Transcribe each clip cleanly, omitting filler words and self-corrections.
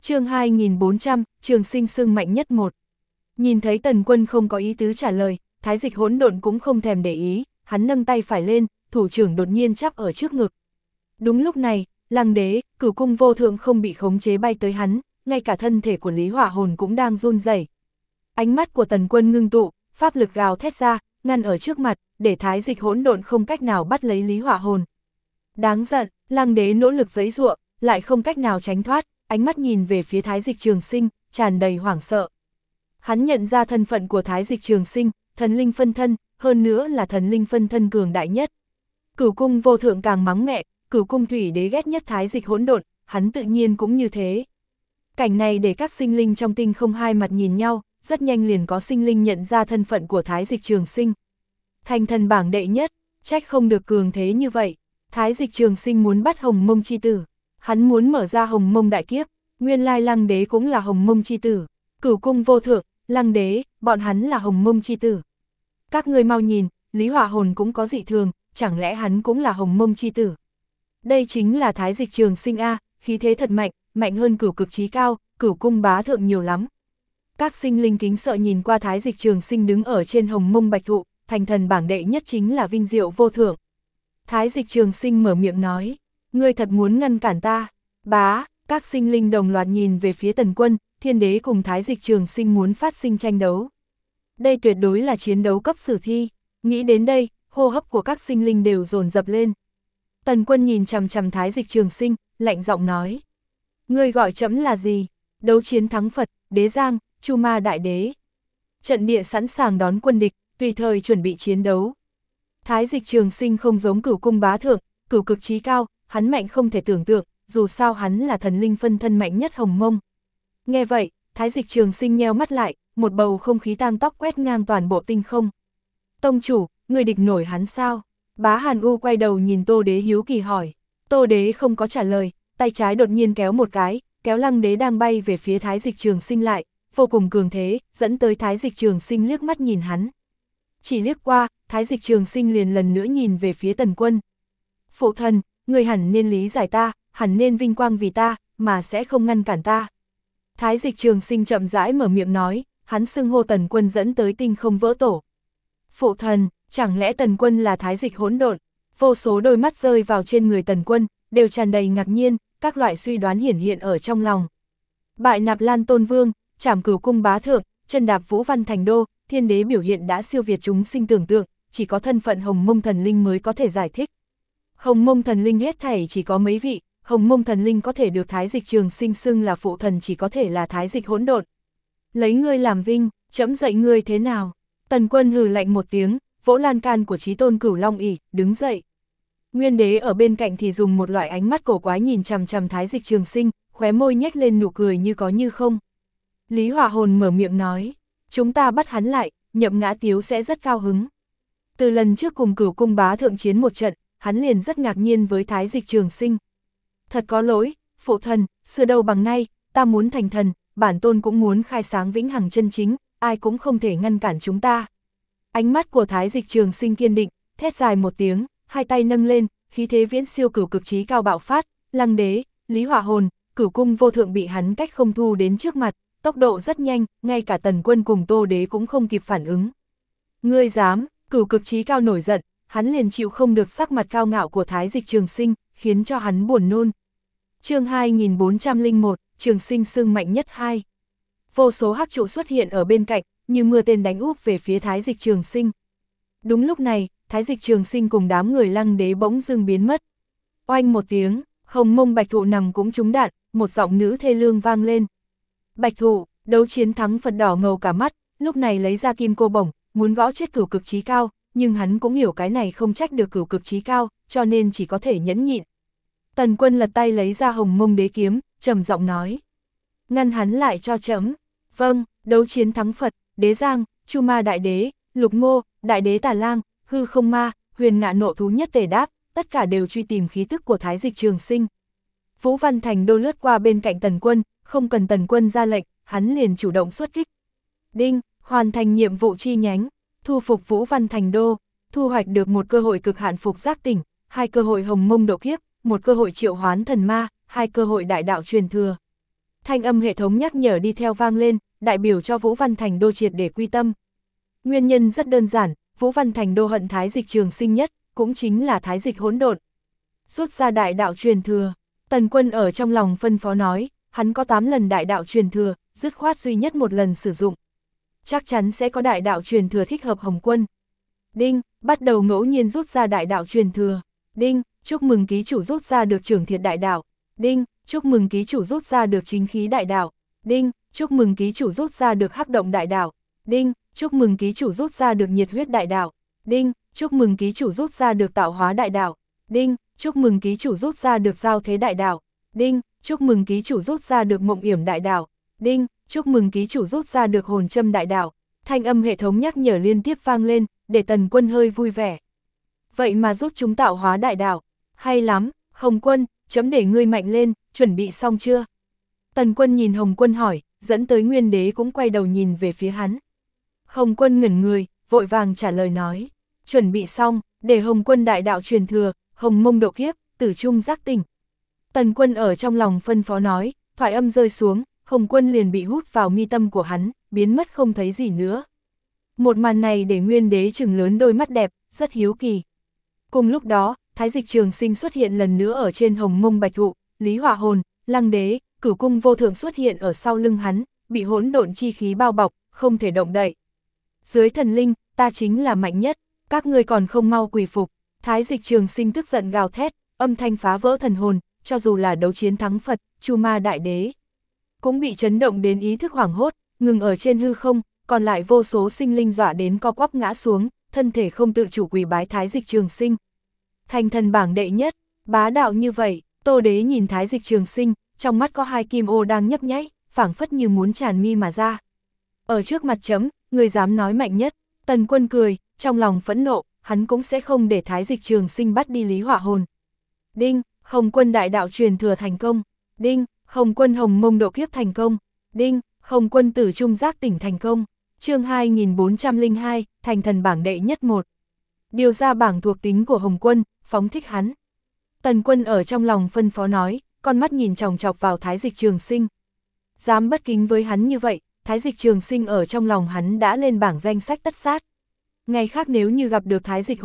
Chương 2400, Trường Sinh xưng mạnh nhất 1. Nhìn thấy Tần Quân không có ý tứ trả lời, Thái Dịch Hỗn Độn cũng không thèm để ý, hắn nâng tay phải lên, thủ trưởng đột nhiên chắp ở trước ngực. Đúng lúc này, Lăng Đế, Cửu Cung Vô Thượng không bị khống chế bay tới hắn, ngay cả thân thể của Lý Hỏa Hồn cũng đang run rẩy. Ánh mắt của Tần Quân ngưng tụ, pháp lực gào thét ra, ngăn ở trước mặt, để Thái Dịch Hỗn Độn không cách nào bắt lấy Lý Hỏa Hồn. Đáng giận, Lăng Đế nỗ lực giãy giụa, lại không cách nào tránh thoát, ánh mắt nhìn về phía Thái Dịch Trường Sinh, tràn đầy hoảng sợ. Hắn nhận ra thân phận của Thái Dịch Trường Sinh, thần linh phân thân, hơn nữa là thần linh phân thân cường đại nhất. Cửu Cung Vô Thượng càng mắng mẹ, Cửu Cung Thủy Đế ghét nhất Thái Dịch Hỗn Độn, hắn tự nhiên cũng như thế. Cảnh này để các sinh linh trong tinh không hai mặt nhìn nhau, rất nhanh liền có sinh linh nhận ra thân phận của Thái Dịch Trường Sinh. Thành thần bảng đệ nhất, trách không được cường thế như vậy. Thái Dịch Trường Sinh muốn bắt Hồng Mông chi tử, hắn muốn mở ra Hồng Mông đại kiếp, nguyên lai Lăng Đế cũng là Hồng Mông chi tử, Cửu Cung Vô Thượng, Lăng Đế, bọn hắn là Hồng Mông chi tử. Các ngươi mau nhìn, Lý Hỏa Hồn cũng có dị thường, chẳng lẽ hắn cũng là Hồng Mông chi tử? Đây chính là Thái Dịch Trường Sinh a, khí thế thật mạnh, mạnh hơn Cửu Cực Chí Cao, Cửu Cung Bá Thượng nhiều lắm. Các sinh linh kính sợ nhìn qua Thái Dịch Trường Sinh đứng ở trên Hồng Mông Bạch Thụ, thành thần bảng đệ nhất chính là vinh diệu vô thượng. Thái Dịch Trường Sinh mở miệng nói, ngươi thật muốn ngăn cản ta? Bá, các sinh linh đồng loạt nhìn về phía Tần Quân, Thiên Đế cùng Thái Dịch Trường Sinh muốn phát sinh tranh đấu. Đây tuyệt đối là chiến đấu cấp sử thi, nghĩ đến đây, hô hấp của các sinh linh đều dồn dập lên. Tần Quân nhìn chằm chằm Thái Dịch Trường Sinh, lạnh giọng nói, ngươi gọi trẫm là gì? Đấu chiến thắng Phật, Đế Giang, Chu Ma Đại Đế. Trận địa sẵn sàng đón quân địch, tùy thời chuẩn bị chiến đấu. Thái Dịch Trường Sinh không giống Cửu Cung Bá Thượng, Cửu Cực Chí Cao, hắn mạnh không thể tưởng tượng, dù sao hắn là thần linh phân thân mạnh nhất Hồng Mông. Nghe vậy, Thái Dịch Trường Sinh nheo mắt lại, một bầu không khí tang tóc quét ngang toàn bộ tinh không. Tông chủ, người địch nổi hắn sao? Bá Hàn U quay đầu nhìn Tô Đế hiếu kỳ hỏi. Tô Đế không có trả lời, tay trái đột nhiên kéo một cái, kéo Lăng Đế đang bay về phía Thái Dịch Trường Sinh lại, vô cùng cường thế, dẫn tới Thái Dịch Trường Sinh liếc mắt nhìn hắn. Chỉ liếc qua, Thái Dịch Trường Sinh liền lần nữa nhìn về phía Tần Quân. Phụ thần, người hẳn nên lý giải ta, hẳn nên vinh quang vì ta, mà sẽ không ngăn cản ta. Thái Dịch Trường Sinh chậm rãi mở miệng nói, hắn xưng hô Tần Quân dẫn tới tinh không vỡ tổ. Phụ thần, chẳng lẽ Tần Quân là Thái Dịch Hỗn Độn? Vô số đôi mắt rơi vào trên người Tần Quân, đều tràn đầy ngạc nhiên, các loại suy đoán hiển hiện ở trong lòng. Bại Nạp Lan Tôn Vương, trảm Cửu Cung Bá Thượng, chân đạp Vũ Văn Thành Đô, Thiên Đế biểu hiện đã siêu việt chúng sinh tưởng tượng, chỉ có thân phận Hồng Mông Thần Linh mới có thể giải thích. Hồng Mông Thần Linh hết thảy chỉ có mấy vị, Hồng Mông Thần Linh có thể được Thái Dịch Trường Sinh xưng là phụ thần chỉ có thể là Thái Dịch Hỗn Độn. Lấy ngươi làm vinh, trẫm dạy ngươi thế nào? Tần Quân hừ lạnh một tiếng, vỗ lan can của Chí Tôn Cửu Long ỷ, đứng dậy. Nguyên Đế ở bên cạnh thì dùng một loại ánh mắt cổ quái nhìn chằm chằm Thái Dịch Trường Sinh, khóe môi nhếch lên nụ cười như có như không. Lý Hỏa Hồn mở miệng nói, chúng ta bắt hắn lại, Nhậm Ngã Tiếu sẽ rất cao hứng. Từ lần trước cùng Cửu Cung Bá Thượng chiến một trận, hắn liền rất ngạc nhiên với Thái Dịch Trường Sinh. Thật có lỗi, phụ thần, xưa đâu bằng nay, ta muốn thành thần, bản tôn cũng muốn khai sáng vĩnh hằng chân chính, ai cũng không thể ngăn cản chúng ta. Ánh mắt của Thái Dịch Trường Sinh kiên định, thét dài một tiếng, hai tay nâng lên, khí thế viễn siêu Cửu Cực Chí Cao bạo phát, Lăng Đế, Lý Hỏa Hồn, Cửu Cung Vô Thượng bị hắn cách không thu đến trước mặt, tốc độ rất nhanh, ngay cả Tần Quân cùng Tô Đế cũng không kịp phản ứng. Ngươi dám? Cửu Cực Chí Cao nổi giận, hắn liền chịu không được sắc mặt cao ngạo của Thái Dịch Trường Sinh, khiến cho hắn buồn nôn. Chương 2401, Trường Sinh xưng mạnh nhất 2. Vô số hắc trụ xuất hiện ở bên cạnh, như mưa tên đánh úp về phía Thái Dịch Trường Sinh. Đúng lúc này, Thái Dịch Trường Sinh cùng đám người Lăng Đế bỗng dưng biến mất. Oanh một tiếng, Hồng Mông Bạch Thụ nằm cũng trúng đạn, một giọng nữ thê lương vang lên. Bạch Thụ, đấu chiến thắng Phật đỏ ngầu cả mắt, lúc này lấy ra kim cô bổng, muốn gõ chết Cửu Cực Chí Cao, nhưng hắn cũng hiểu cái này không trách được Cửu Cực Chí Cao, cho nên chỉ có thể nhẫn nhịn. Tần Quân lật tay lấy ra Hồng Mông Đế kiếm, trầm giọng nói. Ngăn hắn lại cho trẫm. Vâng, đấu chiến thắng Phật, Đế Giang, Chu Ma Đại Đế, Lục Ngô, Đại Đế Tà Lang, Hư Không Ma, Huyền Ngạ Nộ Thú nhất tề đáp, tất cả đều truy tìm khí tức của Thái Dịch Trường Sinh. Vũ Văn Thành Đô lướt qua bên cạnh Tần Quân, không cần Tần Quân ra lệnh, hắn liền chủ động xuất kích. Đinh, hoàn thành nhiệm vụ chi nhánh, thu phục Vũ Văn Thành Đô, thu hoạch được một cơ hội cực hạn phục giác tỉnh, 2 cơ hội Hồng Mông độ kiếp, 1 cơ hội triệu hoán thần ma, 2 cơ hội đại đạo truyền thừa. Thanh âm hệ thống nhắc nhở đi theo vang lên, đại biểu cho Vũ Văn Thành Đô triệt để quy tâm. Nguyên nhân rất đơn giản, Vũ Văn Thành Đô hận Thái Dịch Trường Sinh nhất, cũng chính là Thái Dịch hỗn độn. Rút ra đại đạo truyền thừa, Tần Quân ở trong lòng phân phó nói, hắn có 8 lần đại đạo truyền thừa, dứt khoát duy nhất một lần sử dụng. Chắc chắn sẽ có đại đạo truyền thừa thích hợp Hồng Quân. Đinh, bắt đầu ngẫu nhiên rút ra đại đạo truyền thừa. Đinh, chúc mừng ký chủ rút ra được Trưởng Thiệt đại đạo. Đinh, chúc mừng ký chủ rút ra được Chính Khí đại đạo. Đinh, chúc mừng ký chủ rút ra được Hắc Động đại đạo. Đinh, chúc mừng ký chủ rút ra được Nhiệt Huyết đại đạo. Đinh, chúc mừng ký chủ rút ra được Tạo Hóa đại đạo. Đinh, chúc mừng ký chủ rút ra được Giao Thế đại đạo. Đinh, chúc mừng ký chủ rút ra được Mộng Yểm đại đạo. Đinh, chúc mừng ký chủ rút ra được Hồn Châm đại đạo. Thanh âm hệ thống nhắc nhở liên tiếp vang lên, để Tần Quân hơi vui vẻ. Vậy mà rút chúng Tạo Hóa đại đạo, hay lắm, Hồng Quân, chấm để ngươi mạnh lên, chuẩn bị xong chưa? Tần Quân nhìn Hồng Quân hỏi, dẫn tới Nguyên Đế cũng quay đầu nhìn về phía hắn. Hồng Quân ngẩn người, vội vàng trả lời nói, chuẩn bị xong, để Hồng Quân đại đạo truyền thừa, Hồng Mông độ kiếp, tử trung giác tỉnh. Tần Quân ở trong lòng phân phó nói, thoại âm rơi xuống, Hồng Quân liền bị hút vào mi tâm của hắn, biến mất không thấy gì nữa. Một màn này để Nguyên Đế trừng lớn đôi mắt đẹp, rất hiếu kỳ. Cùng lúc đó, Thái Dịch Trường Sinh xuất hiện lần nữa ở trên Hồng Mông Bạch Thụ, Lý Hỏa Hồn, Lăng Đế, Cửu Cung Vô Thượng xuất hiện ở sau lưng hắn, bị hỗn độn chi khí bao bọc, không thể động đậy. Dưới thần linh, ta chính là mạnh nhất, các ngươi còn không mau quỳ phục. Thái Dịch Trường Sinh tức giận gào thét, âm thanh phá vỡ thần hồn, cho dù là đấu chiến thắng Phật, Chu Ma Đại Đế cũng bị chấn động đến ý thức hoảng hốt, ngừng ở trên hư không, còn lại vô số sinh linh dọa đến co quắp ngã xuống, thân thể không tự chủ quỳ bái Thái Dịch Trường Sinh. Thành thần bảng đệ nhất, bá đạo như vậy, Tô Đế nhìn Thái Dịch Trường Sinh, trong mắt có 2 kim ô đang nhấp nháy, phảng phất như muốn tràn mi mà ra. Ở trước mặt chấm, người dám nói mạnh nhất. Tần Quân cười, trong lòng phẫn nộ, hắn cũng sẽ không để Thái Dịch Trường Sinh bắt đi Lý Hỏa Hồn. Đinh, Hồng Quân đại đạo truyền thừa thành công. Đinh, Hồng Quân Hồng Mông độ kiếp thành công. Đinh, Hồng Quân tử trung giác tỉnh thành công. Chương 2402, thành thần bảng đệ nhất 1. Điều ra bảng thuộc tính của Hồng Quân, phóng thích hắn. Tần Quân ở trong lòng phân phó nói, con mắt nhìn chòng chọc vào Thái Dịch Trường Sinh. Dám bất kính với hắn như vậy, Thái Dịch Trường Sinh ở trong lòng hắn đã lên bảng danh sách tất sát. Ngày khác nếu như gặp được Thái Dịch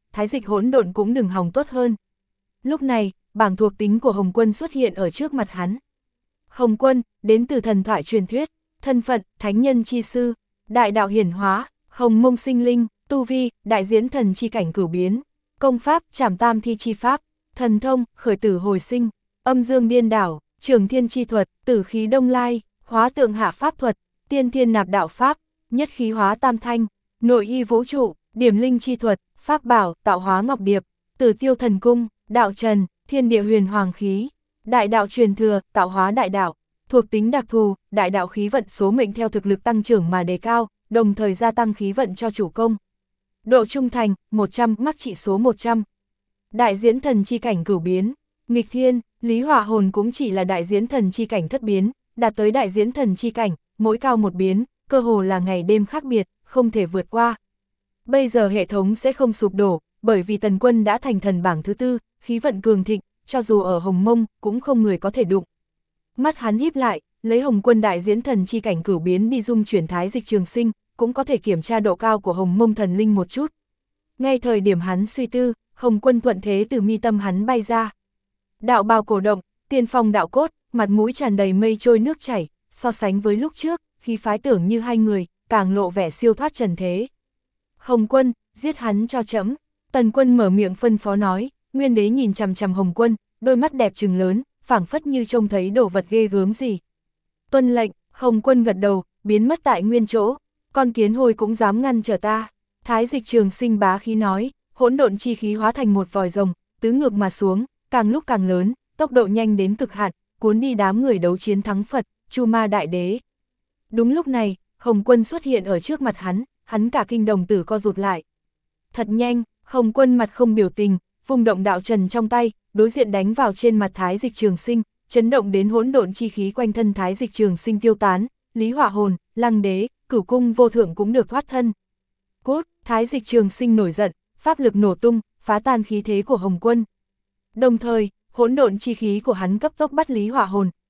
hỗn độn cũng đừng hòng tốt hơn. Lúc này, bảng thuộc tính của Hồng Quân xuất hiện ở trước mặt hắn. Hồng Quân, đến từ thần thoại truyền thuyết, thân phận, thánh nhân chi sư, đại đạo hiển hóa, Hồng Mông sinh linh, tu vi, đại diễn thần chi cảnh cửu biến, công pháp, trảm tam thi chi pháp, thần thông, khởi tử hồi sinh, âm dương điên đảo, trường thiên chi thuật, tử khí đông lai, hóa tượng hạ pháp thuật, tiên thiên nạp đạo pháp, nhất khí hóa tam thanh, nội y vũ trụ, điểm linh chi thuật, pháp bảo, tạo hóa ngọc điệp, tử tiêu thần cung, đạo trần, thiên địa huyền hoàng khí, đại đạo truyền thừa, tạo hóa đại đạo, thuộc tính đặc thù, đại đạo khí vận số mệnh theo thực lực tăng trưởng mà đề cao, đồng thời gia tăng khí vận cho chủ công. Độ trung thành, 100, mắc trị số 100. Đại diễn thần chi cảnh cửu biến, nghịch thiên, Lý Hỏa Hồn cũng chỉ là đại diễn thần chi cảnh thất biến, đạt tới đại diễn thần chi cảnh, mỗi cao một biến, cơ hồ là ngày đêm khác biệt, không thể vượt qua. Bây giờ hệ thống sẽ không sụp đổ, bởi vì Tần Quân đã thành thần bảng thứ 4, khí vận cường thịnh, cho dù ở Hồng Mông, cũng không người có thể đụng. Mắt hắn híp lại, lấy Hồng Quân đại diễn thần chi cảnh cửu biến đi dung chuyển Thái Dịch Trường Sinh, cũng có thể kiểm tra độ cao của Hồng Mông thần linh một chút. Ngay thời điểm hắn suy tư, Hồng Quân thuận thế từ mi tâm hắn bay ra. Đạo bào cổ động, tiên phong đạo cốt, mặt mũi tràn đầy mây trôi nước chảy, so sánh với lúc trước, khi phái tưởng như hai người, càng lộ vẻ siêu thoát trần thế. Hồng Quân, giết hắn cho trẫm. Tần Quân mở miệng phân phó nói. Nguyên Đế nhìn chằm chằm Hồng Quân, đôi mắt đẹp trừng lớn, phảng phất như trông thấy đồ vật ghê gớm gì. Tuân lệnh, Hồng Quân gật đầu, biến mất tại nguyên chỗ. Con kiến hôi cũng dám ngăn trở ta. Thái Dịch Trường Sinh bá khí nói, hỗn độn chi khí hóa thành một vòi rồng, tứ ngược mà xuống, càng lúc càng lớn, tốc độ nhanh đến cực hạn, cuốn đi đám người đấu chiến thắng Phật, Chu Ma Đại Đế. Đúng lúc này, Hồng Quân xuất hiện ở trước mặt hắn cả kinh đồng tử co rụt lại. Thật nhanh, Hồng Quân mặt không biểu tình, vung động đạo trần trong tay, đối diện đánh vào trên mặt Thái Dịch Trường Sinh, chấn động đến hỗn độn chi khí quanh thân Thái Dịch Trường Sinh tiêu tán, Lý Hỏa Hồn, Lăng Đế, Cửu Cung Vô Thượng cũng được thoát thân. Cốt, Thái Dịch Trường Sinh nổi giận, pháp lực nổ tung, phá tan khí thế của Hồng Quân. Đồng thời, hỗn độn chi khí của hắn cấp tốc bắt Lý Hỏa Hồn,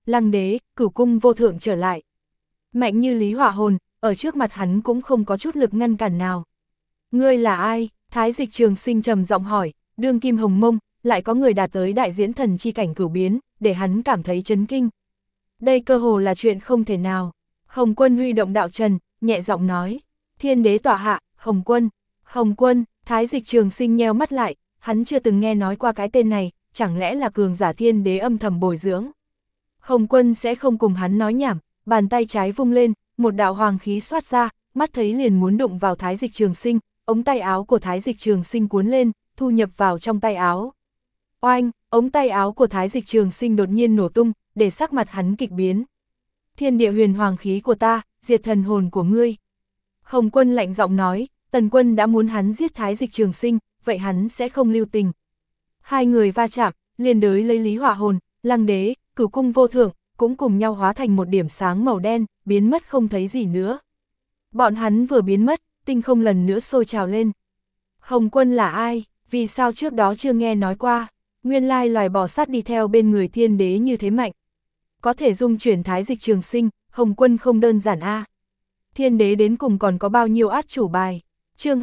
Lăng Đế, Cửu Cung Vô Thượng trở lại. Mạnh như Lý Hỏa Hồn, ở trước mặt hắn cũng không có chút lực ngăn cản nào. Ngươi là ai? Thái Dịch Trường Sinh trầm giọng hỏi, đương kim hồng mông, lại có người đạt tới đại diễn thần chi cảnh cửu biến, để hắn cảm thấy chấn kinh. Đây cơ hồ là chuyện không thể nào. Hồng Quân huy động đạo trần, nhẹ giọng nói, Thiên Đế tọa hạ, Hồng Quân. Hồng Quân, Thái Dịch Trường Sinh nheo mắt lại, hắn chưa từng nghe nói qua cái tên này, chẳng lẽ là cường giả Thiên Đế âm thầm bồi dưỡng. Hồng Quân sẽ không cùng hắn nói nhảm, bàn tay trái vung lên, một đạo hoàng khí xoát ra, mắt thấy liền muốn đụng vào Thái Dịch Trường Sinh, ống tay áo của Thái Dịch Trường Sinh cuốn lên, thu nhập vào trong tay áo. Oanh, ống tay áo của Thái Dịch Trường Sinh đột nhiên nổ tung, để sắc mặt hắn kịch biến. Thiên địa huyền hoàng khí của ta, diệt thần hồn của ngươi. Hồng Quân lạnh giọng nói, Tần Quân đã muốn hắn giết Thái Dịch Trường Sinh, vậy hắn sẽ không lưu tình. Hai người va chạm, liền đới lấy Lý Hỏa Hồn, Lăng Đế, Cửu Cung Vô Thượng, cũng cùng nhau hóa thành một điểm sáng màu đen, biến mất không thấy gì nữa. Bọn hắn vừa biến mất, tinh không lần nữa sôi trào lên. Hồng Quân là ai? Vì sao trước đó chưa nghe nói qua? Nguyên lai loài bò sát đi theo bên người Thiên Đế như thế mạnh. Có thể dung chuyển Thái Dịch Trường Sinh, Hồng Quân không đơn giản a. Thiên Đế đến cùng còn có bao nhiêu át chủ bài? Chương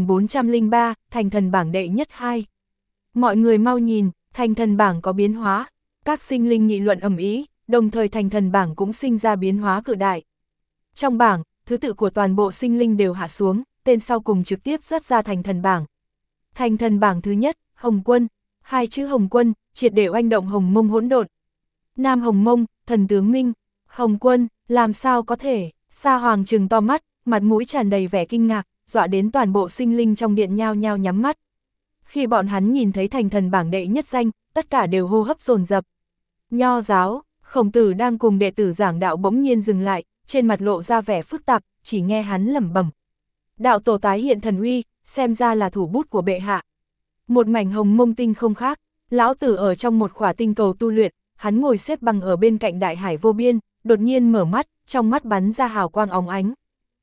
2403, Thành Thần Bảng đệ nhất 2. Mọi người mau nhìn, Thành Thần Bảng có biến hóa. Các sinh linh nghị luận ầm ĩ, đồng thời Thành Thần Bảng cũng sinh ra biến hóa cự đại. Trong bảng, thứ tự của toàn bộ sinh linh đều hạ xuống, tên sau cùng trực tiếp rớt ra Thành Thần Bảng. Thành Thần Bảng thứ nhất, Hồng Quân. Hai chữ Hồng Quân, triệt để oanh động Hồng Mông hỗn độn. Nam Hồng Mông, thần tướng Minh. Hồng Quân, làm sao có thể? Sa Hoàng trừng to mắt, mặt mũi tràn đầy vẻ kinh ngạc, dọa đến toàn bộ sinh linh trong điện nhao nhao nhắm mắt. Khi bọn hắn nhìn thấy Thành Thần Bảng đệ nhất danh, tất cả đều hô hấp dồn dập. Nho giáo, Khổng Tử đang cùng đệ tử giảng đạo bỗng nhiên dừng lại, trên mặt lộ ra vẻ phức tạp, chỉ nghe hắn lẩm bẩm. Đạo tổ tái hiện thần uy, xem ra là thủ bút của bệ hạ. Một mảnh hồng mông tinh không khác, lão tử ở trong một khỏa tinh cầu tu luyện, hắn ngồi xếp bằng ở bên cạnh đại hải vô biên, đột nhiên mở mắt, trong mắt bắn ra hào quang óng ánh.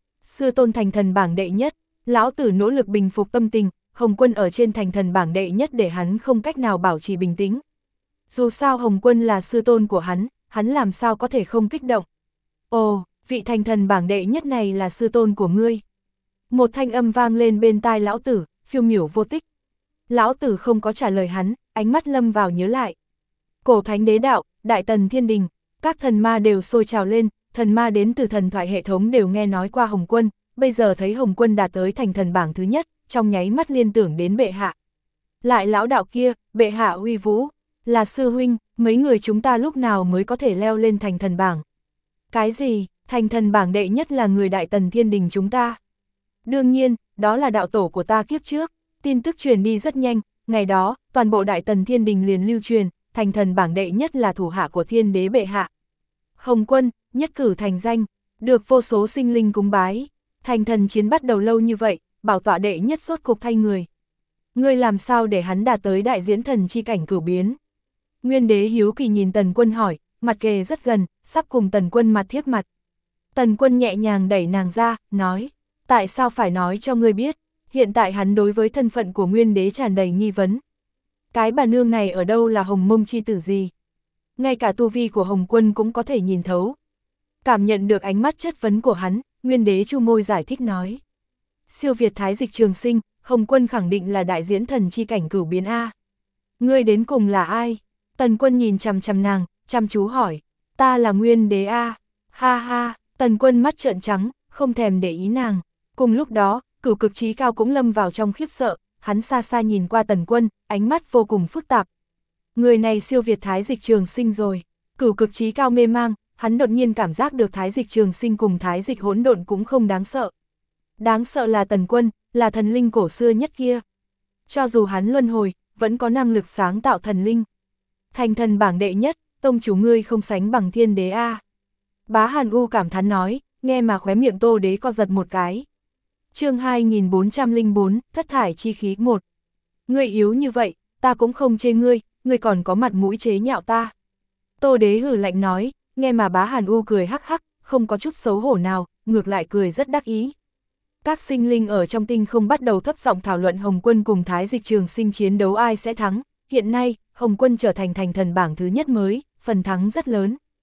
Sư tôn Thành Thần Bảng đệ nhất, lão tử nỗ lực bình phục tâm tình, Hồng Quân ở trên Thành Thần Bảng đệ nhất để hắn không cách nào bảo trì bình tĩnh. Dù sao Hồng Quân là sư tôn của hắn làm sao có thể không kích động. Ồ, vị Thành Thần Bảng đệ nhất này là sư tôn của ngươi. Một thanh âm vang lên bên tai lão tử, phiêu miểu vô tích. Lão tử không có trả lời hắn, ánh mắt lâm vào nhớ lại. Cổ Thánh Đế Đạo, Đại Tần Thiên Đình, các thần ma đều sôi trào lên, thần ma đến từ thần thoại hệ thống đều nghe nói qua Hồng Quân, bây giờ thấy Hồng Quân đạt tới Thành Thần Bảng thứ nhất, trong nháy mắt liên tưởng đến bệ hạ. Lại lão đạo kia, bệ hạ uy vũ, là sư huynh, mấy người chúng ta lúc nào mới có thể leo lên Thành Thần Bảng? Cái gì, Thành Thần Bảng đệ nhất là người Đại Tần Thiên Đình chúng ta? Đương nhiên, đó là đạo tổ của ta kiếp trước, tin tức truyền đi rất nhanh, ngày đó, toàn bộ Đại Tần Thiên Đình liền lưu truyền, Thành Thần Bảng đệ nhất là thủ hạ của Thiên Đế bệ hạ. Hồng Quân, nhất cử thành danh, được vô số sinh linh cúng bái, thành thần chiến bắt đầu lâu như vậy, bảo tọa đệ nhất sốt cục thay người. Ngươi làm sao để hắn đạt tới đại diễn thần chi cảnh cửu biến? Nguyên Đế hiếu kỳ nhìn Tần Quân hỏi, mặt kề rất gần, sắp cùng Tần Quân mặt thiếp mặt. Tần Quân nhẹ nhàng đẩy nàng ra, nói, tại sao phải nói cho ngươi biết, hiện tại hắn đối với thân phận của Nguyên Đế tràn đầy nghi vấn. Cái bà nương này ở đâu là Hồng Mông chi tử gì? Ngay cả tu vi của Hồng Quân cũng có thể nhìn thấu. Cảm nhận được ánh mắt chất vấn của hắn, Nguyên Đế chu môi giải thích nói. Siêu việt Thái Dịch Trường Sinh, Hồng Quân khẳng định là đại diễn thần chi cảnh cửu biến A. Ngươi đến cùng là ai? Tần Quân nhìn chằm chằm nàng, chăm chú hỏi. Ta là Nguyên Đế A. Ha ha, Tần Quân mắt trợn trắng, không thèm để ý nàng. Cùng lúc đó, Cửu Cực Chí Cao cũng lâm vào trong khiếp sợ, hắn xa xa nhìn qua Tần Quân, ánh mắt vô cùng phức tạp. Người này siêu việt Thái Dịch Trường Sinh rồi. Cửu Cực Chí Cao mê mang, hắn đột nhiên cảm giác được Thái Dịch Trường Sinh cùng Thái Dịch hỗn độn cũng không đáng sợ. Đáng sợ là Tần Quân, là thần linh cổ xưa nhất kia. Cho dù hắn luân hồi, vẫn có năng lực sáng tạo thần linh. Thành Thần Bảng đệ nhất, tông chủ ngươi không sánh bằng Thiên Đế A. Bá Hàn U cảm thán nói, nghe mà khóe miệng Tô Đế co giật một cái. Chương 2404, Thất thải chi khí 1. Ngươi yếu như vậy, ta cũng không chê ngươi, ngươi còn có mặt mũi chế nhạo ta. Tô Đế hừ lạnh nói, nghe mà Bá Hàn U cười hắc hắc, không có chút xấu hổ nào, ngược lại cười rất đắc ý. Các sinh linh ở trong tinh không bắt đầu thấp giọng thảo luận Hồng Quân cùng Thái Dịch Trường Sinh chiến đấu ai sẽ thắng. Hiện nay, Hồng Quân trở thành Thành Thần Bảng thứ nhất mới, phần thắng rất lớn.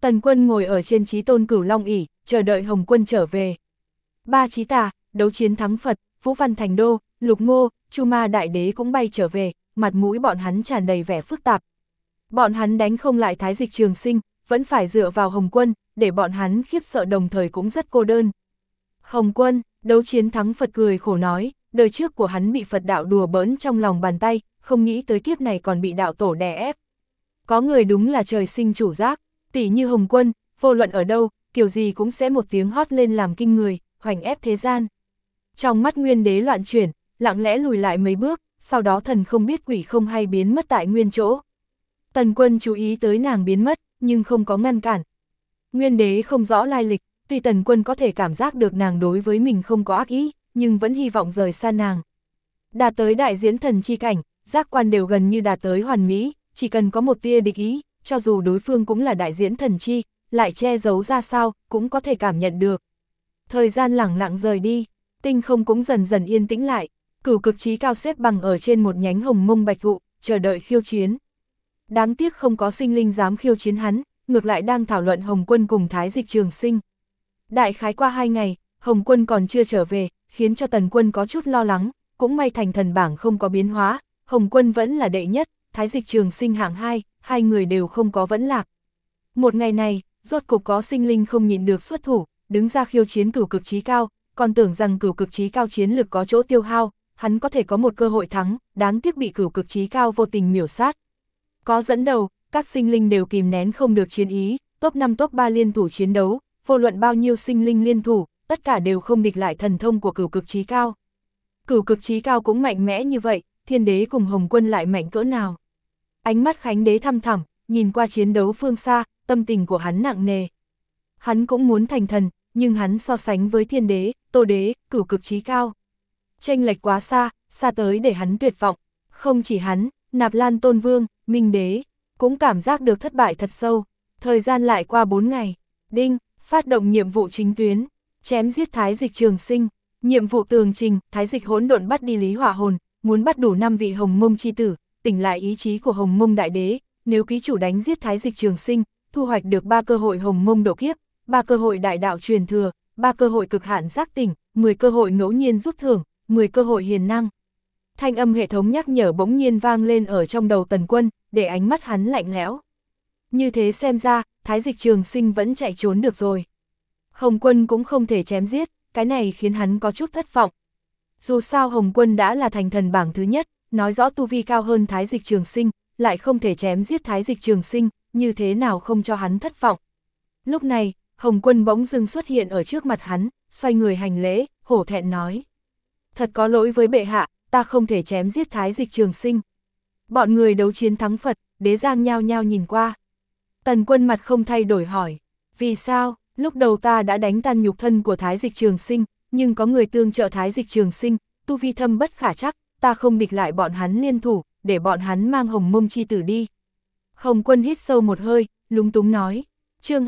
Tần Quân ngồi ở trên Chí Tôn Cửu Long ỷ, chờ đợi Hồng Quân trở về. Ba Chí Tà, đấu chiến thắng Phật, Vũ Văn Thành Đô, Lục Ngô, Chu Ma Đại Đế cũng bay trở về, mặt mũi bọn hắn tràn đầy vẻ phức tạp. Bọn hắn đánh không lại Thái Dịch Trường Sinh, vẫn phải dựa vào Hồng Quân, để bọn hắn khiếp sợ đồng thời cũng rất cô đơn. Hồng Quân, đấu chiến thắng Phật cười khổ nói, đời trước của hắn bị Phật đạo đùa bỡn trong lòng bàn tay, không nghĩ tới kiếp này còn bị đạo tổ đè ép. Có người đúng là trời sinh chủ giác, tỷ như Hồng Quân, vô luận ở đâu, kiểu gì cũng sẽ một tiếng hót lên làm kinh người, hoành ép thế gian. Trong mắt Nguyên Đế loạn chuyển, lặng lẽ lùi lại mấy bước, sau đó thần không biết quỷ không hay biến mất tại nguyên chỗ. Tần Quân chú ý tới nàng biến mất, nhưng không có ngăn cản. Nguyên Đế không rõ lai lịch, tuy Tần Quân có thể cảm giác được nàng đối với mình không có ác ý, nhưng vẫn hy vọng rời xa nàng. Đạt tới đại diễn thần chi cảnh, giác quan đều gần như đạt tới hoàn mỹ, chỉ cần có một tia địch ý, cho dù đối phương cũng là đại diễn thần chi, lại che giấu ra sao, cũng có thể cảm nhận được. Thời gian lẳng lặng rời đi, tinh không cũng dần dần yên tĩnh lại, Cửu Cực Chí Cao xếp bằng ở trên một nhánh hồng mông bạch thụ, chờ đợi khiêu chiến. Đáng tiếc không có sinh linh dám khiêu chiến hắn, ngược lại đang thảo luận Hồng Quân cùng Thái Dịch Trường Sinh. Đại khái qua 2 ngày, Hồng Quân còn chưa trở về, khiến cho Tần Quân có chút lo lắng, cũng may thành thần bảng không có biến hóa, Hồng Quân vẫn là đệ nhất, Thái Dịch Trường Sinh hạng 2, hai người đều không có vẫn lạc. Một ngày này, rốt cục có sinh linh không nhịn được xuất thủ, đứng ra khiêu chiến Cửu Cực Chí Cao, còn tưởng rằng Cửu Cực Chí Cao chiến lực có chỗ tiêu hao, hắn có thể có một cơ hội thắng, đáng tiếc bị Cửu Cực Chí Cao vô tình miểu sát. Có dẫn đầu, các sinh linh đều kìm nén không được chiến ý, top 5 top 3 liên thủ chiến đấu, vô luận bao nhiêu sinh linh liên thủ, tất cả đều không địch lại thần thông của Cửu Cực Chí Cao. Cửu Cực Chí Cao cũng mạnh mẽ như vậy, Thiên Đế cùng Hồng Quân lại mạnh cỡ nào? Ánh mắt Khánh Đế thăm thẳm, nhìn qua chiến đấu phương xa, tâm tình của hắn nặng nề. Hắn cũng muốn thành thần, nhưng hắn so sánh với Thiên Đế, Tô Đế, Cửu Cực Chí Cao. Chênh lệch quá xa, xa tới để hắn tuyệt vọng. Không chỉ hắn, Nạp Lan Tôn Vương, Minh Đế, cũng cảm giác được thất bại thật sâu. Thời gian lại qua 4 ngày. Đinh, phát động nhiệm vụ chính tuyến, chém giết Thái Dịch Trường Sinh. Nhiệm vụ tường trình, Thái Dịch hỗn độn bắt đi Lý Hỏa Hồn, muốn bắt đủ 5 vị Hồng Mông chi tử, tỉnh lại ý chí của Hồng Mông Đại Đế. Nếu ký chủ đánh giết Thái Dịch Trường Sinh, thu hoạch được 3 cơ hội Hồng Mông độ kiếp, 3 cơ hội đại đạo truyền thừa, 3 cơ hội cực hạn giác tỉnh, 10 cơ hội ngẫu nhiên rút thưởng, 10 cơ hội hiền năng. Thanh âm hệ thống nhắc nhở bỗng nhiên vang lên ở trong đầu Tần Quân, để ánh mắt hắn lạnh lẽo. Như thế xem ra, Thái Dịch Trường Sinh vẫn chạy trốn được rồi. Hồng Quân cũng không thể chém giết, cái này khiến hắn có chút thất vọng. Dù sao Hồng Quân đã là thành thần bảng thứ nhất, nói rõ tu vi cao hơn Thái Dịch Trường Sinh, lại không thể chém giết Thái Dịch Trường Sinh, như thế nào không cho hắn thất vọng. Lúc này, Hồng Quân bỗng dưng xuất hiện ở trước mặt hắn, xoay người hành lễ, hổ thẹn nói. Thật có lỗi với bệ hạ, ta không thể chém giết Thái Dịch Trường Sinh. Bọn người đấu chiến thắng Phật, Đế Giang nhao nhao nhìn qua. Tần Quân mặt không thay đổi hỏi, vì sao, lúc đầu ta đã đánh tan nhục thân của Thái Dịch Trường Sinh, nhưng có người tương trợ Thái Dịch Trường Sinh, tu vi thâm bất khả trắc, ta không địch lại bọn hắn liên thủ, để bọn hắn mang Hồng Mông chi tử đi. Hồng Quân hít sâu một hơi, lúng túng nói, chương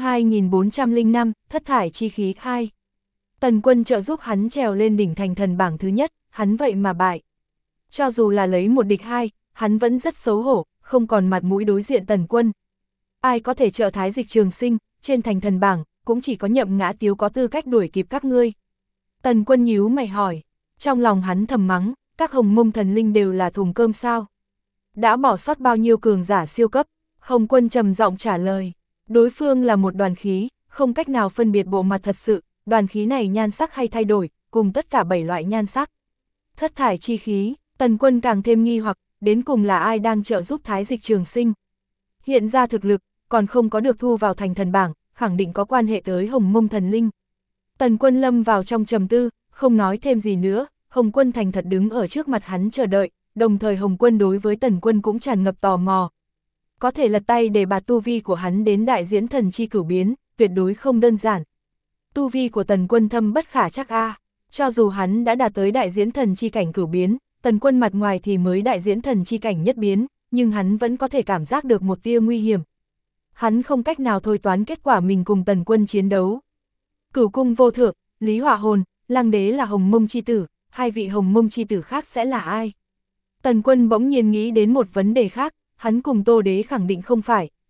2405, thất thải chi khí 2. Tần Quân trợ giúp hắn trèo lên đỉnh thành thần bảng thứ nhất, hắn vậy mà bại. Cho dù là lấy một địch 2, hắn vẫn rất xấu hổ, không còn mặt mũi đối diện Tần Quân. Ai có thể trợ Thái Dịch Trường Sinh, trên thành thần bảng, cũng chỉ có Nhậm Ngã Tiếu có tư cách đuổi kịp các ngươi. Tần Quân nhíu mày hỏi, trong lòng hắn thầm mắng, các Hồng Mông thần linh đều là thùng cơm sao? Đã bỏ sót bao nhiêu cường giả siêu cấp? Hồng Quân trầm giọng trả lời, đối phương là một đoàn khí, không cách nào phân biệt bộ mặt thật sự, đoàn khí này nhan sắc hay thay đổi, cùng tất cả 7 loại nhan sắc. Thất thải chi khí, Tần Quân càng thêm nghi hoặc, đến cùng là ai đang trợ giúp Thái Dịch Trường Sinh. Hiện ra thực lực, còn không có được thu vào thành thần bảng, khẳng định có quan hệ tới Hồng Mông thần linh. Tần Quân lâm vào trong trầm tư, không nói thêm gì nữa, Hồng Quân thành thật đứng ở trước mặt hắn chờ đợi, đồng thời Hồng Quân đối với Tần Quân cũng tràn ngập tò mò. Có thể lật tay để bạt tu vi của hắn đến đại diễn thần chi cửu biến, tuyệt đối không đơn giản. Tu vi của Tần Quân thâm bất khả trắc a, cho dù hắn đã đạt tới đại diễn thần chi cảnh cửu biến, Tần Quân mặt ngoài thì mới đại diễn thần chi cảnh nhất biến, nhưng hắn vẫn có thể cảm giác được một tia nguy hiểm. Hắn không cách nào thôi toán kết quả mình cùng Tần Quân chiến đấu. Cửu cung vô thượng, Lý Hỏa Hồn, Lăng Đế là Hồng Mông chi tử, hai vị Hồng Mông chi tử khác sẽ là ai? Tần Quân bỗng nhiên nghĩ đến một vấn đề khác, hắn cùng Tô Đế khẳng định không phải,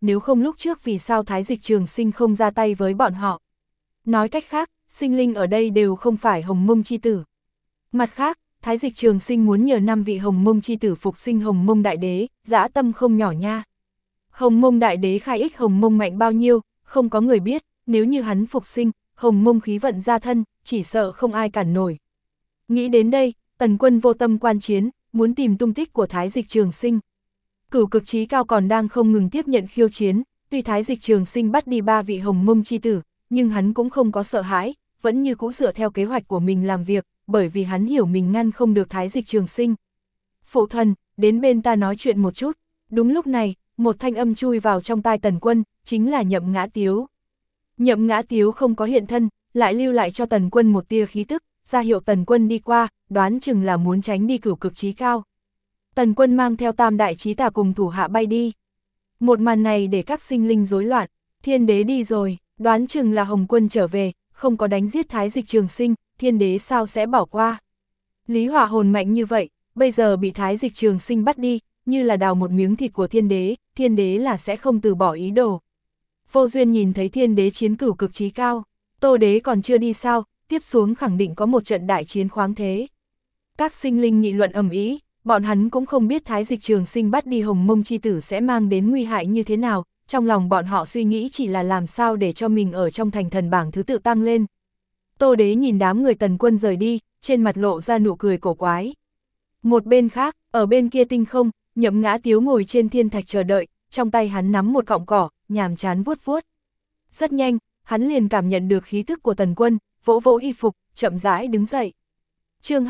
nếu không lúc trước vì sao Thái Dịch Trường Sinh không ra tay với bọn họ. Nói cách khác, sinh linh ở đây đều không phải Hồng Mông chi tử. Mặt khác, Thái Dịch Trường Sinh muốn nhờ 5 vị Hồng Mông chi tử phục sinh Hồng Mông Đại Đế, dã tâm không nhỏ nha. Hồng Mông Đại Đế khai ích Hồng Mông mạnh bao nhiêu, không có người biết, nếu như hắn phục sinh, Hồng Mông khí vận ra thân, chỉ sợ không ai cản nổi. Nghĩ đến đây, Tần Quân vô tâm quan chiến, muốn tìm tung tích của Thái Dịch Trường Sinh. Cửu Cực Chí Cao còn đang không ngừng tiếp nhận khiêu chiến, tuy Thái Dịch Trường Sinh bắt đi 3 vị Hồng Mông chi tử, nhưng hắn cũng không có sợ hãi, vẫn như cũ dựa theo kế hoạch của mình làm việc, bởi vì hắn hiểu mình ngăn không được Thái Dịch Trường Sinh. Phụ thần, đến bên ta nói chuyện một chút. Đúng lúc này, một thanh âm chui vào trong tai Tần Quân, chính là Nhậm Ngã Tiếu. Nhậm Ngã Tiếu không có hiện thân, lại lưu lại cho Tần Quân một tia khí tức, ra hiệu Tần Quân đi qua, đoán chừng là muốn tránh đi Cửu Cực Chí Cao. Tần Quân mang theo Tam Đại Chí Tà cùng thủ hạ bay đi. Một màn này để các sinh linh rối loạn, Thiên Đế đi rồi, đoán chừng là Hồng Quân trở về, không có đánh giết Thái Dịch Trường Sinh, Thiên Đế sao sẽ bỏ qua. Lý Hỏa Hồn mạnh như vậy, bây giờ bị Thái Dịch Trường Sinh bắt đi, như là đào một miếng thịt của Thiên Đế là sẽ không từ bỏ ý đồ. Vô duyên nhìn thấy Thiên Đế chiến Cửu Cực Chí Cao, Tô Đế còn chưa đi sao, tiếp xuống khẳng định có một trận đại chiến khoáng thế. Các sinh linh nghị luận ầm ĩ, bọn hắn cũng không biết Thái Dịch Trường Sinh bắt đi Hồng Mông chi tử sẽ mang đến nguy hại như thế nào, trong lòng bọn họ suy nghĩ chỉ là làm sao để cho mình ở trong thành thần bảng thứ tự tăng lên. Tô Đế nhìn đám người Tần Quân rời đi, trên mặt lộ ra nụ cười cổ quái. Một bên khác, ở bên kia tinh không, Nhậm Ngã Tiếu ngồi trên thiên thạch chờ đợi, trong tay hắn nắm một cọng cỏ, nhàm chán vuốt vuốt. Rất nhanh, hắn liền cảm nhận được khí thức của Tần Quân, vỗ vỗ y phục, chậm rãi đứng dậy. Chương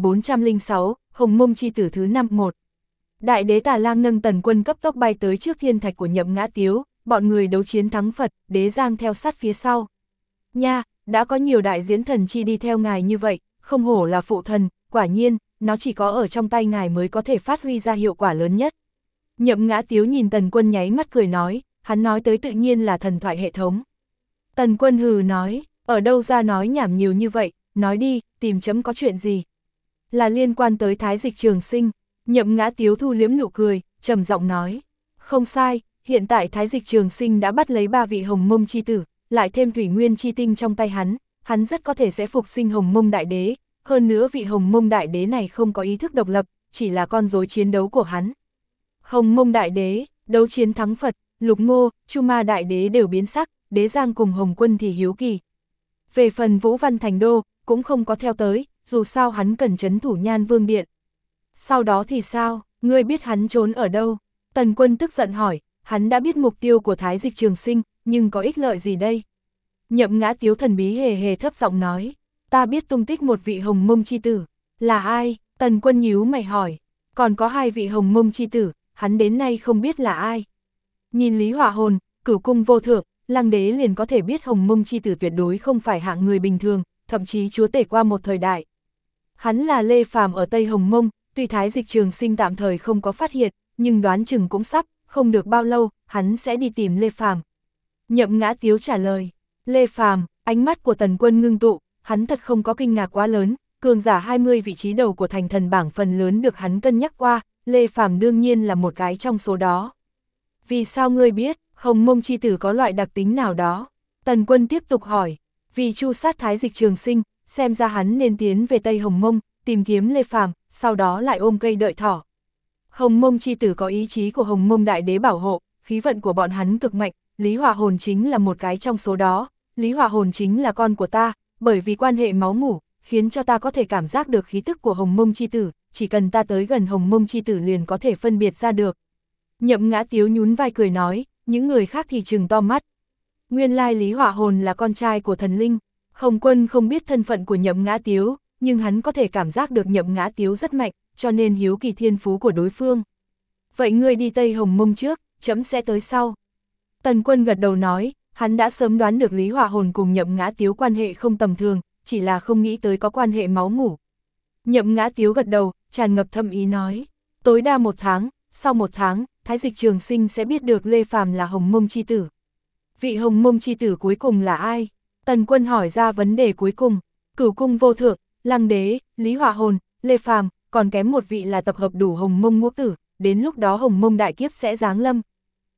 2406, Hồng Mông chi tử thứ 51. Đại đế Tà Lang nâng Tần Quân cấp tốc bay tới trước thiên thạch của Nhậm Ngã Tiếu, bọn người đấu chiến thắng Phật, Đế Giang theo sát phía sau. Nha, đã có nhiều đại diễn thần chi đi theo ngài như vậy, không hổ là phụ thần, quả nhiên, nó chỉ có ở trong tay ngài mới có thể phát huy ra hiệu quả lớn nhất. Nhậm Ngã Tiếu nhìn Tần Quân nháy mắt cười nói, hắn nói tới tự nhiên là thần thoại hệ thống. Tần Quân hừ nói, ở đâu ra nói nhảm nhiều như vậy, nói đi, tìm chấm có chuyện gì. Là liên quan tới Thái Dịch Trường Sinh. Nhậm Ngã Tiếu thu liếm nụ cười, trầm giọng nói, không sai, hiện tại Thái Dịch Trường Sinh đã bắt lấy 3 vị Hồng Mông chi tử, lại thêm Thủy Nguyên chi tinh trong tay hắn rất có thể sẽ phục sinh Hồng Mông Đại Đế, hơn nữa vị Hồng Mông Đại Đế này không có ý thức độc lập, chỉ là con rối chiến đấu của hắn. Hồng Mông Đại Đế, đấu chiến thắng Phật, Lục Ngô, Chu Ma Đại Đế đều biến sắc, Đế Giang cùng Hồng Quân thì hiếu kỳ. Về phần Vũ Văn Thành Đô, cũng không có theo tới, dù sao hắn cần trấn thủ Nhan Vương Điện. Sau đó thì sao, ngươi biết hắn trốn ở đâu? Tần Quân tức giận hỏi, hắn đã biết mục tiêu của Thái Dịch Trường Sinh, nhưng có ích lợi gì đây? Nhậm Ngã Tiếu thần bí hề hề thấp giọng nói, ta biết tung tích một vị Hồng Mông chi tử, là ai? Tần Quân nhíu mày hỏi, còn có 2 vị Hồng Mông chi tử, hắn đến nay không biết là ai. Nhìn Lý Hỏa Hồn, Cửu Cung Vô Thượng, Lăng Đế liền có thể biết Hồng Mông chi tử tuyệt đối không phải hạng người bình thường, thậm chí chúa tể qua một thời đại. Hắn là Lê Phàm ở Tây Hồng Mông, tuy Thái Dịch Trường Sinh tạm thời không có phát hiện, nhưng đoán chừng cũng sắp, không được bao lâu, hắn sẽ đi tìm Lê Phàm. Nhậm Ngã Tiếu trả lời, Lê Phàm, ánh mắt của Tần Quân ngưng tụ, hắn thật không có kinh ngạc quá lớn, cường giả 20 vị trí đầu của thành thần bảng phần lớn được hắn cân nhắc qua, Lê Phàm đương nhiên là một cái trong số đó. Vì sao ngươi biết, Hồng Mông chi tử có loại đặc tính nào đó? Tần Quân tiếp tục hỏi, vì tru sát Thái Dịch Trường Sinh, xem ra hắn nên tiến về Tây Hồng Mông, tìm kiếm Lê Phàm, sau đó lại ôm cây đợi thỏ. Hồng Mông chi tử có ý chí của Hồng Mông Đại Đế bảo hộ, khí vận của bọn hắn cực mạnh, Lý Hỏa Hồn chính là một cái trong số đó. Lý Hỏa Hồn chính là con của ta, bởi vì quan hệ máu mủ, khiến cho ta có thể cảm giác được khí tức của Hồng Mông chi tử, chỉ cần ta tới gần Hồng Mông chi tử liền có thể phân biệt ra được. Nhậm Ngã Tiếu nhún vai cười nói, những người khác thì trừng to mắt. Nguyên lai Lý Hỏa Hồn là con trai của thần linh. Hồng Quân không biết thân phận của Nhậm Ngã Tiếu, nhưng hắn có thể cảm giác được Nhậm Ngã Tiếu rất mạnh, cho nên hiếu kỳ thiên phú của đối phương. Vậy ngươi đi Tây Hồng Mông trước, chấm sẽ tới sau. Tần Quân gật đầu nói, hắn đã sớm đoán được Lý Hỏa Hồn cùng Nhậm Ngã Tiếu quan hệ không tầm thường, chỉ là không nghĩ tới có quan hệ máu mủ. Nhậm Ngã Tiếu gật đầu, tràn ngập thâm ý nói, tối đa 1 tháng, sau 1 tháng, Thái Dịch Trường Sinh sẽ biết được Lê Phàm là Hồng Mông chi tử. Vị Hồng Mông chi tử cuối cùng là ai? Tần Quân hỏi ra vấn đề cuối cùng. Cửu Cung Vô Thượng, Lăng Đế, Lý Hỏa Hồn, Lê Phàm, còn kém một vị là tập hợp đủ Hồng Mông ngũ tử, đến lúc đó Hồng Mông đại kiếp sẽ giáng lâm.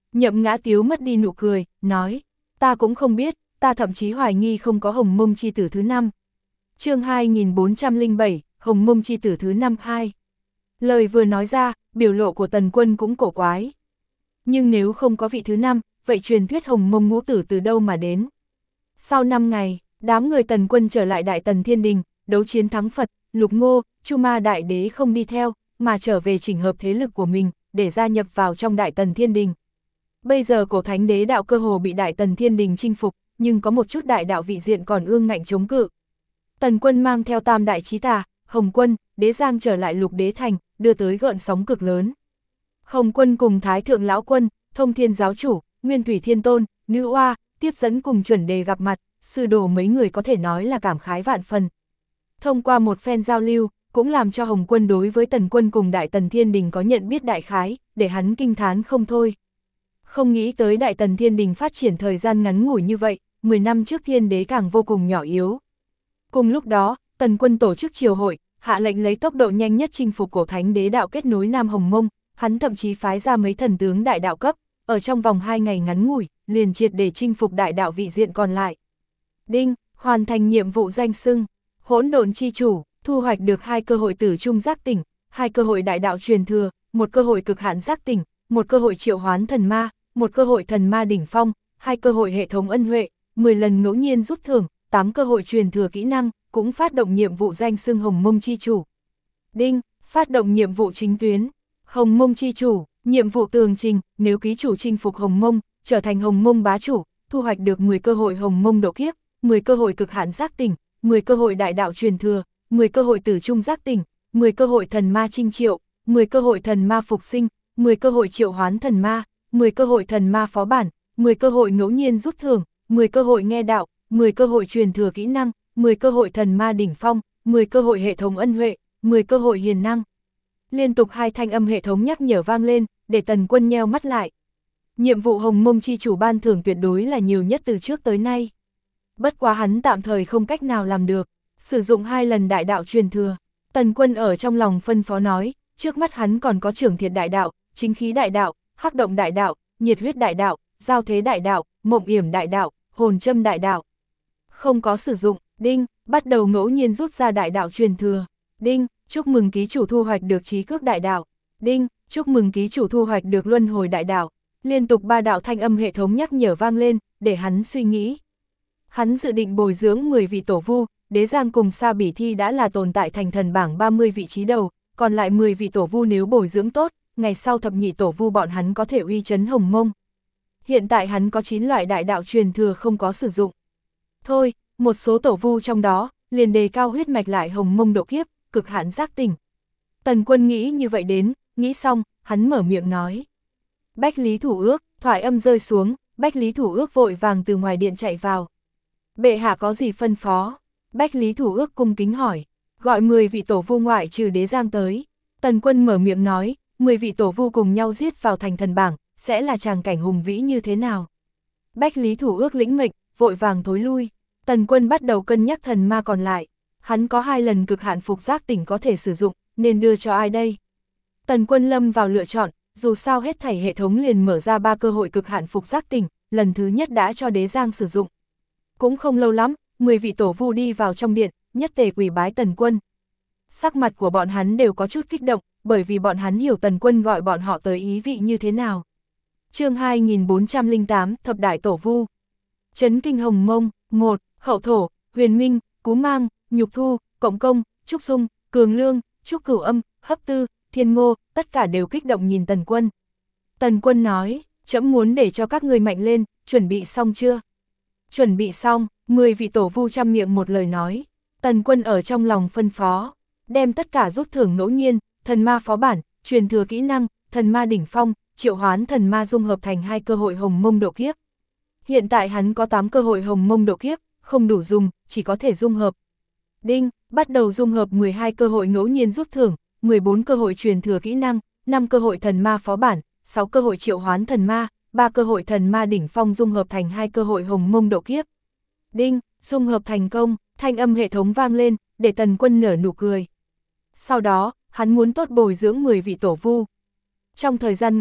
Nhậm Ngã Tiếu mất đi nụ cười, nói, ta cũng không biết, ta thậm chí hoài nghi không có Hồng Mông chi tử thứ 5. Chương 2407, Hồng Mông chi tử thứ 5 2. Lời vừa nói ra, biểu lộ của Tần Quân cũng cổ quái. Nhưng nếu không có vị thứ 5, vậy truyền thuyết Hồng Mông ngũ tử từ đâu mà đến? Sau 5 ngày, đám người Tần Quân trở lại Đại Tần Thiên Đình, đấu chiến thắng Phật, Lục Ngô, Chu Ma Đại Đế không đi theo, mà trở về chỉnh hợp thế lực của mình, để gia nhập vào trong Đại Tần Thiên Đình. Bây giờ cổ thánh đế đạo cơ hồ bị Đại Tần Thiên Đình chinh phục, nhưng có một chút đại đạo vị diện còn ương ngạnh chống cự. Tần Quân mang theo Tam Đại Chí Tà, Hồng Quân, Đế Giang trở lại Lục Đế Thành, đưa tới gợn sóng cực lớn. Hồng Quân cùng Thái Thượng Lão Quân, Thông Thiên Giáo Chủ, Nguyên Thủy Thiên Tôn, Nữ Oa, tiếp dẫn cùng chuẩn đề gặp mặt, sư đồ mấy người có thể nói là cảm khái vạn phần. Thông qua một phen giao lưu, cũng làm cho Hồng Quân đối với Tần Quân cùng Đại Tần Thiên Đình có nhận biết đại khái, để hắn kinh thán không thôi. Không nghĩ tới Đại Tần Thiên Đình phát triển thời gian ngắn ngủi như vậy, 10 năm trước Thiên Đế càng vô cùng nhỏ yếu. Cùng lúc đó, Tần Quân tổ chức triều hội, hạ lệnh lấy tốc độ nhanh nhất chinh phục cổ thánh đế đạo kết nối Nam Hồng Mông, hắn thậm chí phái ra mấy thần tướng đại đạo cấp, ở trong vòng 2 ngày ngắn ngủi, liền triệt để chinh phục đại đạo vị diện còn lại. Đinh, hoàn thành nhiệm vụ danh xưng, hỗn độn chi chủ, thu hoạch được 2 cơ hội tử trung giác tỉnh, 2 cơ hội đại đạo truyền thừa, 1 cơ hội cực hạn giác tỉnh, 1 cơ hội triệu hoán thần ma, 1 cơ hội thần ma đỉnh phong, 2 cơ hội hệ thống ân huệ, 10 lần ngẫu nhiên rút thưởng, 8 cơ hội truyền thừa kỹ năng, cũng phát động nhiệm vụ danh xưng Hồng Mông chi chủ. Đinh, phát động nhiệm vụ chính tuyến, Hồng Mông chi chủ, nhiệm vụ tường trình, nếu ký chủ chinh phục Hồng Mông, trở thành Hồng Mông bá chủ, thu hoạch được 10 cơ hội Hồng Mông độ kiếp, 10 cơ hội cực hạn giác tỉnh, 10 cơ hội đại đạo truyền thừa, 10 cơ hội tử trung giác tỉnh, 10 cơ hội thần ma chinh triệu, 10 cơ hội thần ma phục sinh, 10 cơ hội triệu hoán thần ma, 10 cơ hội thần ma phó bản, 10 cơ hội ngẫu nhiên rút thưởng, 10 cơ hội nghe đạo, 10 cơ hội truyền thừa kỹ năng, 10 cơ hội thần ma đỉnh phong, 10 cơ hội hệ thống ân huệ, 10 cơ hội hiền năng. Liên tục 2 thanh âm hệ thống nhắc nhở vang lên, để Tần Quân nheo mắt lại. Nhiệm vụ Hồng Mông chi chủ ban thưởng tuyệt đối là nhiều nhất từ trước tới nay. Bất quá hắn tạm thời không cách nào làm được, sử dụng 2 lần đại đạo truyền thừa. Tần Quân ở trong lòng phân phó nói, trước mắt hắn còn có Trưởng Thiệt đại đạo, Chính Khí đại đạo, Hắc Động đại đạo, Nhiệt Huyết đại đạo, Giao Thế đại đạo, Mộng Yểm đại đạo, Hồn Châm đại đạo. Không có sử dụng, đinh, bắt đầu ngẫu nhiên rút ra đại đạo truyền thừa. Đinh, chúc mừng ký chủ thu hoạch được Trí Cước đại đạo. Đinh, chúc mừng ký chủ thu hoạch được Luân Hồi đại đạo. Liên tục 3 đạo thanh âm hệ thống nhắc nhở vang lên, để hắn suy nghĩ. Hắn dự định bồi dưỡng 10 vị tổ vu, Đế Giang cùng Sa Bỉ Thi đã là tồn tại thành thần bảng 30 vị trí đầu, còn lại 10 vị tổ vu nếu bồi dưỡng tốt, ngày sau thập nhị tổ vu bọn hắn có thể uy chấn Hồng Mông. Hiện tại hắn có 9 loại đại đạo truyền thừa không có sử dụng. Thôi, một số tổ vu trong đó, liền đề cao huyết mạch lại Hồng Mông độ kiếp, cực hạn giác tỉnh. Tần Quân nghĩ như vậy đến, nghĩ xong, hắn mở miệng nói. Bách Lý Thủ Ước, thoại âm rơi xuống, Bách Lý Thủ Ước vội vàng từ ngoài điện chạy vào. Bệ hạ có gì phân phó? Bách Lý Thủ Ước cung kính hỏi, gọi 10 vị tổ vu ngoại trừ Đế Giang tới. Tần Quân mở miệng nói, 10 vị tổ vu cùng nhau giết vào thành thần bảng, sẽ là tràng cảnh hùng vĩ như thế nào? Bách Lý Thủ Ước lĩnh mệnh, vội vàng thối lui. Tần Quân bắt đầu cân nhắc thần ma còn lại. Hắn có 2 lần cực hạn phục giác tỉnh có thể sử dụng, nên đưa cho ai đây? Tần Quân lâm vào lựa chọn, dù sao hết thảy hệ thống liền mở ra 3 cơ hội cực hạn phục giác tỉnh, lần thứ nhất đã cho Đế Giang sử dụng. Cũng không lâu lắm, 10 vị tổ vu đi vào trong điện, nhất tề quỳ bái Tần Quân. Sắc mặt của bọn hắn đều có chút kích động, bởi vì bọn hắn hiểu Tần Quân gọi bọn họ tới ý vị như thế nào. Chương 2408, Thập Đại Tổ Vu. Trấn Kinh Hồng Mông, 1, Hậu Thổ, Huyền Minh, Cú Mang, Nhục Thu, Cộng Công, Trúc Dung, Cường Lương, Trúc Cửu Âm, Hấp Tư, Thiên Ngô, tất cả đều kích động nhìn Tần Quân. Tần Quân nói, trẫm muốn để cho các người mạnh lên, chuẩn bị xong chưa? Chuẩn bị xong, 10 vị tổ vu trăm miệng một lời nói. Tần Quân ở trong lòng phân phó, đem tất cả rút thưởng ngẫu nhiên, thần ma phó bản, truyền thừa kỹ năng, thần ma đỉnh phong, triệu hoán thần ma dung hợp thành 2 cơ hội Hồng Mông độ kiếp. Hiện tại hắn có 8 cơ hội Hồng Mông độ kiếp, không đủ dùng, chỉ có thể dung hợp. Đinh, bắt đầu dung hợp 12 cơ hội ngẫu nhiên rút thưởng, 14 cơ hội truyền thừa kỹ năng, 5 cơ hội thần ma phó bản, 6 cơ hội triệu hoán thần ma, 3 cơ hội thần ma đỉnh phong dung hợp thành 2 cơ hội Hồng Mông độ kiếp. Đinh, dung hợp thành công, thanh âm hệ thống vang lên, để Tần Quân nở nụ cười. Sau đó, hắn muốn tốt bồi dưỡng 10 vị tổ vu. Trong thời gian ngắn,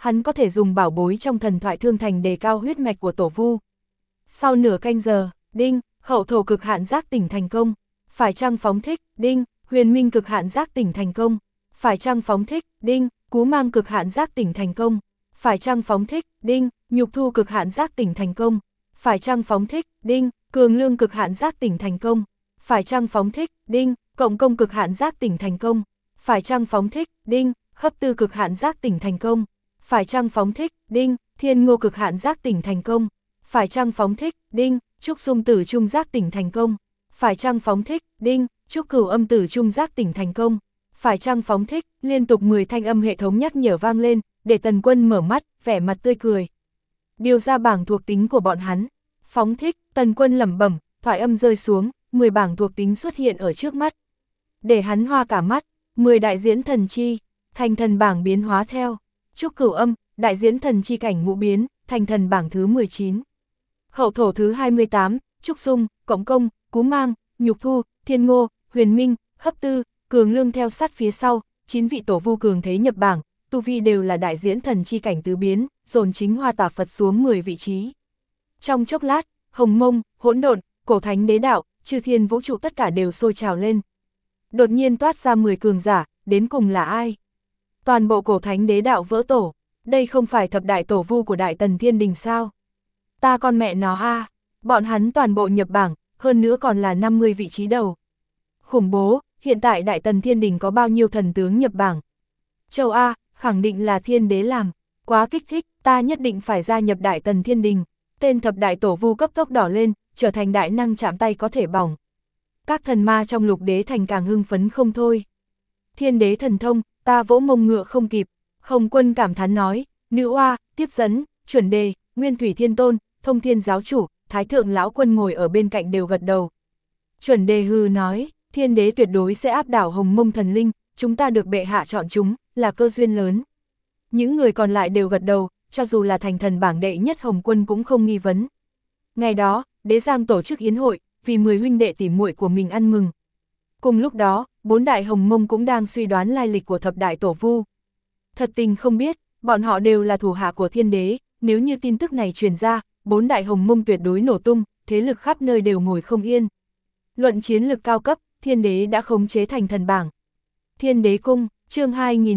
hắn có thể dùng bảo bối trong thần thoại thương thành đề cao huyết mạch của tổ vu. Sau nửa canh giờ, đinh, hậu thổ cực hạn giác tỉnh thành công, phải chăng phóng thích, đinh, huyền minh cực hạn giác tỉnh thành công, phải chăng phóng thích, đinh, cú mang cực hạn giác tỉnh thành công, phải chăng phóng thích, đinh, nhục thu cực hạn giác tỉnh thành công, phải chăng phóng thích, đinh, cường lương cực hạn giác tỉnh thành công, phải chăng phóng thích, đinh, cộng công cực hạn giác tỉnh thành công, phải chăng phóng thích, đinh, hấp tư cực hạn giác tỉnh thành công, phải chăng phóng thích, đinh, thiên ngô cực hạn giác tỉnh thành công, phải chăng phóng thích, đinh, trúc xung tử trung giác tỉnh thành công, phải chăng phóng thích, đinh, trúc cửu âm tử trung giác tỉnh thành công, phải chăng phóng thích, liên tục 10 thanh âm hệ thống nhắc nhở vang lên, để Tần Quân mở mắt, vẻ mặt tươi cười. Điều ra bảng thuộc tính của bọn hắn. Phóng thích, Tần Quân lẩm bẩm, thoại âm rơi xuống, 10 bảng thuộc tính xuất hiện ở trước mắt. Để hắn hoa cả mắt, 10 đại diễn thần chi, thành thần bảng biến hóa theo. Trúc cửu âm, đại diễn thần chi cảnh ngũ biến, thành thần bảng thứ 19. Hậu thổ thứ 28, trúc xung, cộng công, cú mang, nhục thu, thiên ngô, huyền minh, hấp tư, cường lương theo sát phía sau, 9 vị tổ vu cường thế nhập bảng, tu vi đều là đại diễn thần chi cảnh tứ biến, dồn chính hoa tả Phật xuống 10 vị trí. Trong chốc lát, hồng mông, hỗn độn, cổ thánh đế đạo, chư thiên vũ trụ tất cả đều sôi trào lên. Đột nhiên toát ra 10 cường giả, đến cùng là ai? Toàn bộ cổ thánh đế đạo vỡ tổ, đây không phải thập đại tổ vu của Đại Tần Thiên Đình sao? Ta con mẹ nó a, bọn hắn toàn bộ nhập bảng, hơn nữa còn là 50 vị trí đầu. Khủng bố, hiện tại Đại Tần Thiên Đình có bao nhiêu thần tướng nhập bảng? Châu A, khẳng định là thiên đế làm, quá kích thích, ta nhất định phải gia nhập Đại Tần Thiên Đình. Tên thập đại tổ vu cấp tốc đỏ lên, trở thành đại năng chạm tay có thể bỏng. Các thần ma trong lục đế thành càng hưng phấn không thôi. Thiên đế thần thông, ta vỗ mông ngựa không kịp. Hồng Quân cảm thán nói, nữ oa, tiếp dẫn, chuẩn đề, nguyên thủy thiên tôn, thông thiên giáo chủ, thái thượng lão quân ngồi ở bên cạnh đều gật đầu. Chuẩn đề hư nói, thiên đế tuyệt đối sẽ áp đảo hồng mông thần linh, chúng ta được bệ hạ chọn chúng, là cơ duyên lớn. Những người còn lại đều gật đầu, cho dù là thành thần bảng đệ nhất Hồng Quân cũng không nghi vấn. Ngày đó, đế giang tổ chức yến hội, vì 10 huynh đệ tỉ muội của mình ăn mừng. Cùng lúc đó, 4 đại hồng mông cũng đang suy đoán lai lịch của thập đại tổ vu. Thật tình không biết, bọn họ đều là thủ hạ của thiên đế, nếu như tin tức này truyền ra, 4 đại hồng mông tuyệt đối nổ tung, thế lực khắp nơi đều ngồi không yên. Luận chiến lực cao cấp, thiên đế đã khống chế thành thần bảng. Thiên đế cung, chương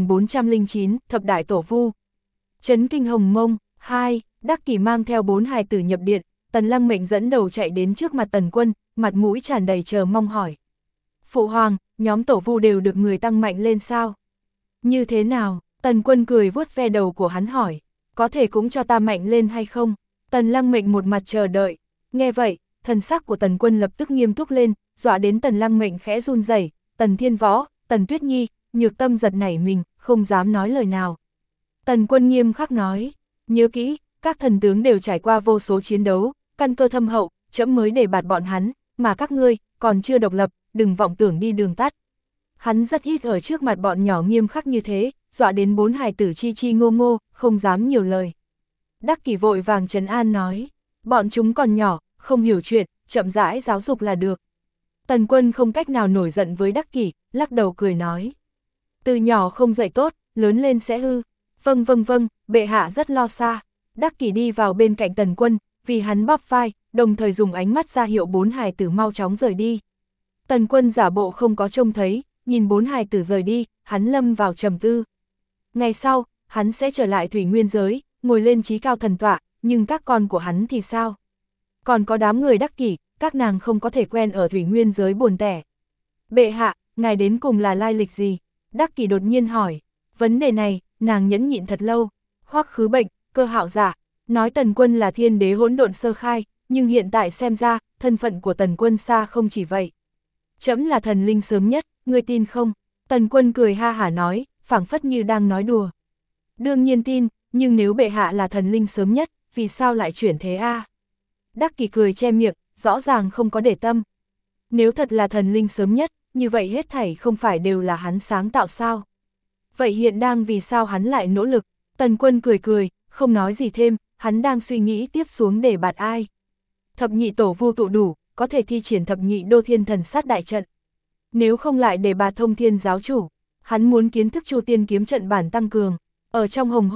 2409, thập đại tổ vu. Chấn kinh hồng mông, 2, Đắc Kỷ mang theo 4 hài tử nhập điện, Tần Lăng Mệnh dẫn đầu chạy đến trước mặt Tần Quân, mặt mũi tràn đầy chờ mong hỏi. Phụ hoàng, nhóm tổ vu đều được người tăng mạnh lên sao? Như thế nào? Tần Quân cười vuốt ve đầu của hắn hỏi, có thể cũng cho ta mạnh lên hay không? Tần Lăng Mệnh một mặt chờ đợi, nghe vậy, thần sắc của Tần Quân lập tức nghiêm túc lên, dọa đến Tần Lăng Mệnh khẽ run rẩy. Tần Thiên Võ, Tần Tuyết Nhi, Nhược Tâm giật nảy mình, không dám nói lời nào. Tần Quân nghiêm khắc nói, nhớ kỹ, các thần tướng đều trải qua vô số chiến đấu, căn cơ thâm hậu, trẫm mới để bạt bọn hắn, mà các ngươi, còn chưa độc lập, đừng vọng tưởng đi đường tắt. Hắn rất ít ở trước mặt bọn nhỏ nghiêm khắc như thế, dọa đến 4 hài tử chi chi ngô ngô, không dám nhiều lời. Đắc Kỷ vội vàng trấn an nói, bọn chúng còn nhỏ, không hiểu chuyện, chậm rãi giáo dục là được. Tần Quân không cách nào nổi giận với Đắc Kỷ, lắc đầu cười nói. Từ nhỏ không dạy tốt, lớn lên sẽ hư. Vâng vâng vâng, bệ hạ rất lo xa. Đắc Kỷ đi vào bên cạnh Tần Quân, vì hắn bóp vai, đồng thời dùng ánh mắt ra hiệu 4 hài tử mau chóng rời đi. Tần Quân giả bộ không có trông thấy, nhìn 4 hài tử rời đi, hắn lâm vào trầm tư. Ngày sau, hắn sẽ trở lại thủy nguyên giới, ngồi lên trí cao thần tọa, nhưng các con của hắn thì sao? Còn có đám người Đắc Kỷ, các nàng không có thể quen ở thủy nguyên giới buồn tẻ. Bệ hạ, ngài đến cùng là lai lịch gì? Đắc Kỷ đột nhiên hỏi. Vấn đề này, nàng nhẫn nhịn thật lâu. Hoắc Khứ Bệnh, Cơ Hạo giả, nói Tần Quân là thiên đế hỗn độn sơ khai, nhưng hiện tại xem ra, thân phận của Tần Quân xa không chỉ vậy. Trẫm là thần linh sớm nhất, ngươi tin không? Tần Quân cười ha hả nói, phảng phất như đang nói đùa. Đương nhiên tin, nhưng nếu bệ hạ là thần linh sớm nhất, vì sao lại chuyển thế a? Đắc Kỷ cười che miệng, rõ ràng không có để tâm. Nếu thật là thần linh sớm nhất, như vậy hết thảy không phải đều là hắn sáng tạo sao? Vậy hiện đang vì sao hắn lại nỗ lực? Tần Quân cười cười, không nói gì thêm, hắn đang suy nghĩ tiếp xuống để bạt ai. Thập nhị tổ vu tụ đủ, có thể thi triển thập nhị đô thiên thần sát đại trận. Nếu không lại để bạt thông thiên giáo chủ, hắn muốn kiến thức Chu Tiên kiếm trận bản tăng cường. Ở trong hồng hoang,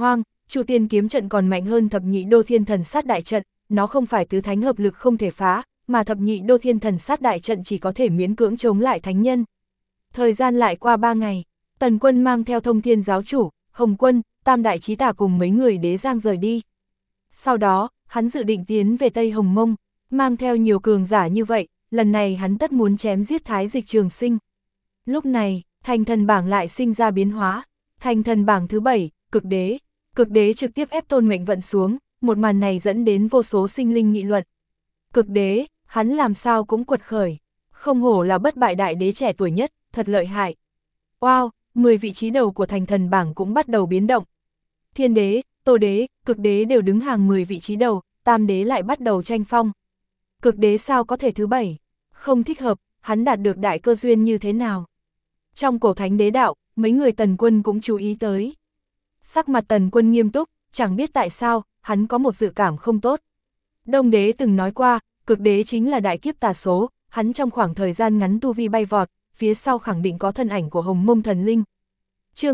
Chu Tiên kiếm trận còn mạnh hơn thập nhị đô thiên thần sát đại trận, nó không phải tứ thánh hợp lực không thể phá, mà thập nhị đô thiên thần sát đại trận chỉ có thể miễn cưỡng chống lại thánh nhân. Thời gian lại qua 3 ngày, Tần Quân mang theo Thông Thiên giáo chủ, Hồng Quân, Tam đại chí tả cùng mấy người đế giang rời đi. Sau đó, hắn dự định tiến về Tây Hồng Mông, mang theo nhiều cường giả như vậy, lần này hắn tất muốn chém giết Thái Dịch Trường Sinh. Lúc này, thành thần bảng lại sinh ra biến hóa. Thành thần bảng thứ 7, Cực Đế. Cực Đế trực tiếp ép Tôn Mệnh Vận xuống, một màn này dẫn đến vô số sinh linh nghị luận. Cực Đế, hắn làm sao cũng quật khởi. Không hổ là bất bại đại đế trẻ tuổi nhất, thật lợi hại. Wow, 10 vị trí đầu của thành thần bảng cũng bắt đầu biến động. Thiên Đế, Tô Đế, Cực Đế đều đứng hàng 10 vị trí đầu, Tam Đế lại bắt đầu tranh phong. Cực Đế sao có thể thứ 7? Không thích hợp, hắn đạt được đại cơ duyên như thế nào? Trong cổ thánh đế đạo, mấy người Tần Quân cũng chú ý tới. Sắc mặt Tần Quân nghiêm túc, chẳng biết tại sao, hắn có một dự cảm không tốt. Đông Đế từng nói qua, Cực Đế chính là đại kiếp tà số, hắn trong khoảng thời gian ngắn tu vi bay vọt, phía sau khẳng định có thân ảnh của Hồng Mông thần linh. Chương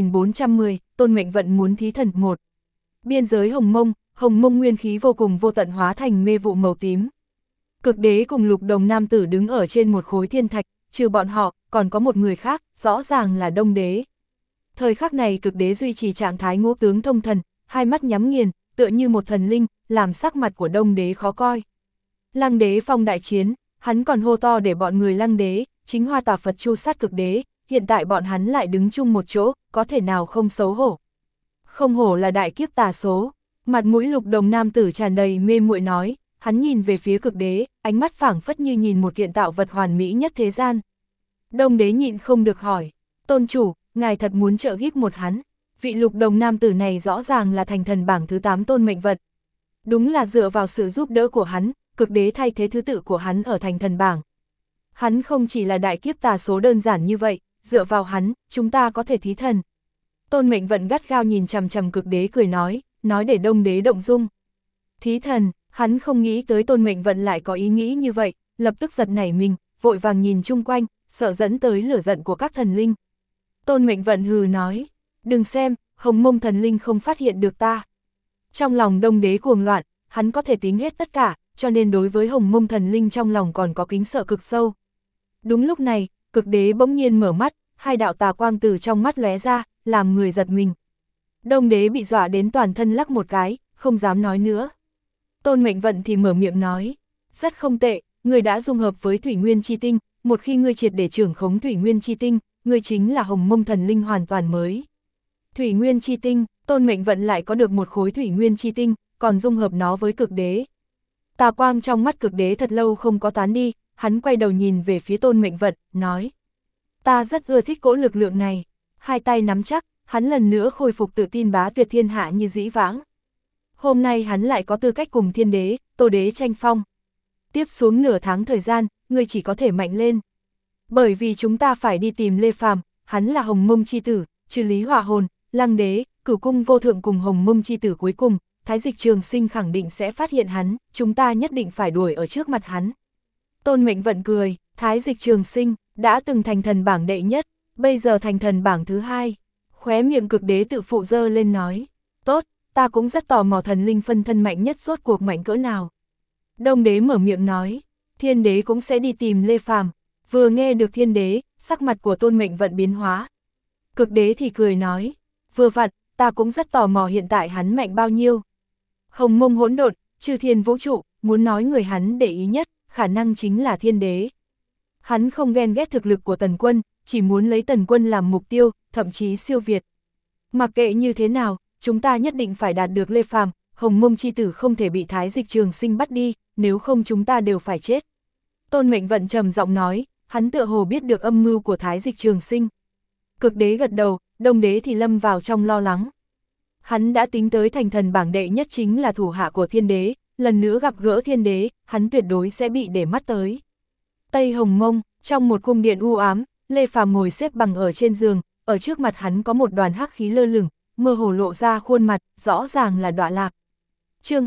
2410, Tôn Mệnh Vận muốn thí thần 1. Biên giới Hồng Mông nguyên khí vô cùng vô tận hóa thành mê vụ màu tím. Cực Đế cùng Lục Đồng nam tử đứng ở trên một khối thiên thạch, trừ bọn họ, còn có một người khác, rõ ràng là Đông Đế. Thời khắc này Cực Đế duy trì trạng thái ngũ tướng thông thần, hai mắt nhắm nghiền, tựa như một thần linh, làm sắc mặt của Đông Đế khó coi. Lăng Đế phong đại chiến, hắn còn hô to để bọn người Lăng Đế, chính Hoa Tà Phật chu sát Cực Đế, hiện tại bọn hắn lại đứng chung một chỗ, có thể nào không xấu hổ. Không hổ là đại kiếp tà số, mặt mũi Lục Đồng nam tử tràn đầy mê muội nói, hắn nhìn về phía Cực Đế, ánh mắt phảng phất như nhìn một kiện tạo vật hoàn mỹ nhất thế gian. Đông Đế nhịn không được hỏi, tôn chủ, ngài thật muốn trợ giúp một hắn, vị Lục Đồng nam tử này rõ ràng là thành thần bảng thứ 8 Tôn Mệnh Vận. Đúng là dựa vào sự giúp đỡ của hắn, Cực Đế thay thế thứ tự của hắn ở thành thần bảng. Hắn không chỉ là đại kiếp tà số đơn giản như vậy, dựa vào hắn, chúng ta có thể thí thần. Tôn Mệnh Vận gắt gao nhìn chằm chằm Cực Đế cười nói để Đông Đế động dung. Thí thần, hắn không nghĩ tới Tôn Mệnh Vận lại có ý nghĩ như vậy, lập tức giật nảy mình, vội vàng nhìn chung quanh, sợ dẫn tới lửa giận của các thần linh. Tôn Mệnh Vận hừ nói, đừng xem, Hồng Mông thần linh không phát hiện được ta. Trong lòng Đông Đế cuồng loạn, hắn có thể tính hết tất cả, cho nên đối với Hồng Mông thần linh trong lòng còn có kính sợ cực sâu. Đúng lúc này, Cực Đế bỗng nhiên mở mắt, hai đạo tà quang từ trong mắt lóe ra, làm người giật mình. Đông Đế bị dọa đến toàn thân lắc một cái, không dám nói nữa. Tôn Mệnh Vận thì mở miệng nói, rất không tệ, người đã dung hợp với Thủy Nguyên Chi Tinh, một khi ngươi triệt để trưởng khống Thủy Nguyên Chi Tinh, ngươi chính là Hồng Mông thần linh hoàn toàn mới. Thủy Nguyên Chi Tinh, Tôn Mệnh Vận lại có được một khối Thủy Nguyên Chi Tinh, còn dung hợp nó với Cực Đế. Tà quang trong mắt Cực Đế thật lâu không có tán đi, hắn quay đầu nhìn về phía Tôn Mệnh Vận, nói, ta rất ưa thích cỗ lực lượng này. Hai tay nắm chắc, hắn lần nữa khôi phục tự tin bá tuyệt thiên hạ như dĩ vãng. Hôm nay hắn lại có tư cách cùng Thiên Đế, Tô Đế tranh phong. Tiếp xuống nửa tháng thời gian, ngươi chỉ có thể mạnh lên. Bởi vì chúng ta phải đi tìm Lê Phàm, hắn là Hồng Mông chi tử, trừ Lý Hỏa Hồn, Lăng Đế, Cửu Cung Vô Thượng cùng Hồng Mông chi tử cuối cùng, Thái Dịch Trường Sinh khẳng định sẽ phát hiện hắn, chúng ta nhất định phải đuổi ở trước mặt hắn. Tôn Mệnh Vận cười, Thái Dịch Trường Sinh đã từng thành thần bảng đệ nhất, bây giờ thành thần bảng thứ 2. Khóe miệng Cực Đế tự phụ dơ lên nói, tốt, ta cũng rất tò mò thần linh phân thân mạnh nhất rốt cuộc mạnh cỡ nào. Đông Đế mở miệng nói, Thiên Đế cũng sẽ đi tìm Lê Phàm. Vừa nghe được Thiên Đế, sắc mặt của Tôn Mệnh Vận biến hóa. Cực Đế thì cười nói, vừa vặn, ta cũng rất tò mò hiện tại hắn mạnh bao nhiêu. Hồng Mông hỗn độn, chư thiên vũ trụ, muốn nói người hắn để ý nhất, khả năng chính là Thiên Đế. Hắn không ghen ghét thực lực của Tần Quân, chỉ muốn lấy Tần Quân làm mục tiêu, thậm chí siêu việt. Mặc kệ như thế nào, chúng ta nhất định phải đạt được Lê Phàm, Hồng Mông chi tử không thể bị Thái Dịch Trường Sinh bắt đi, nếu không chúng ta đều phải chết. Tôn Mệnh Vận trầm giọng nói, hắn tựa hồ biết được âm mưu của Thái Dịch Trường Sinh. Cực Đế gật đầu, Đông Đế thì lâm vào trong lo lắng. Hắn đã tính tới thành thần bảng đệ nhất chính là thủ hạ của Thiên Đế, lần nữa gặp gỡ Thiên Đế, hắn tuyệt đối sẽ bị để mắt tới. Tây Hồng Mông, trong một cung điện u ám, Lê Phàm ngồi xếp bằng ở trên giường, ở trước mặt hắn có một đoàn hắc khí lơ lửng, mơ hồ lộ ra khuôn mặt, rõ ràng là Đọa Lạc. Chương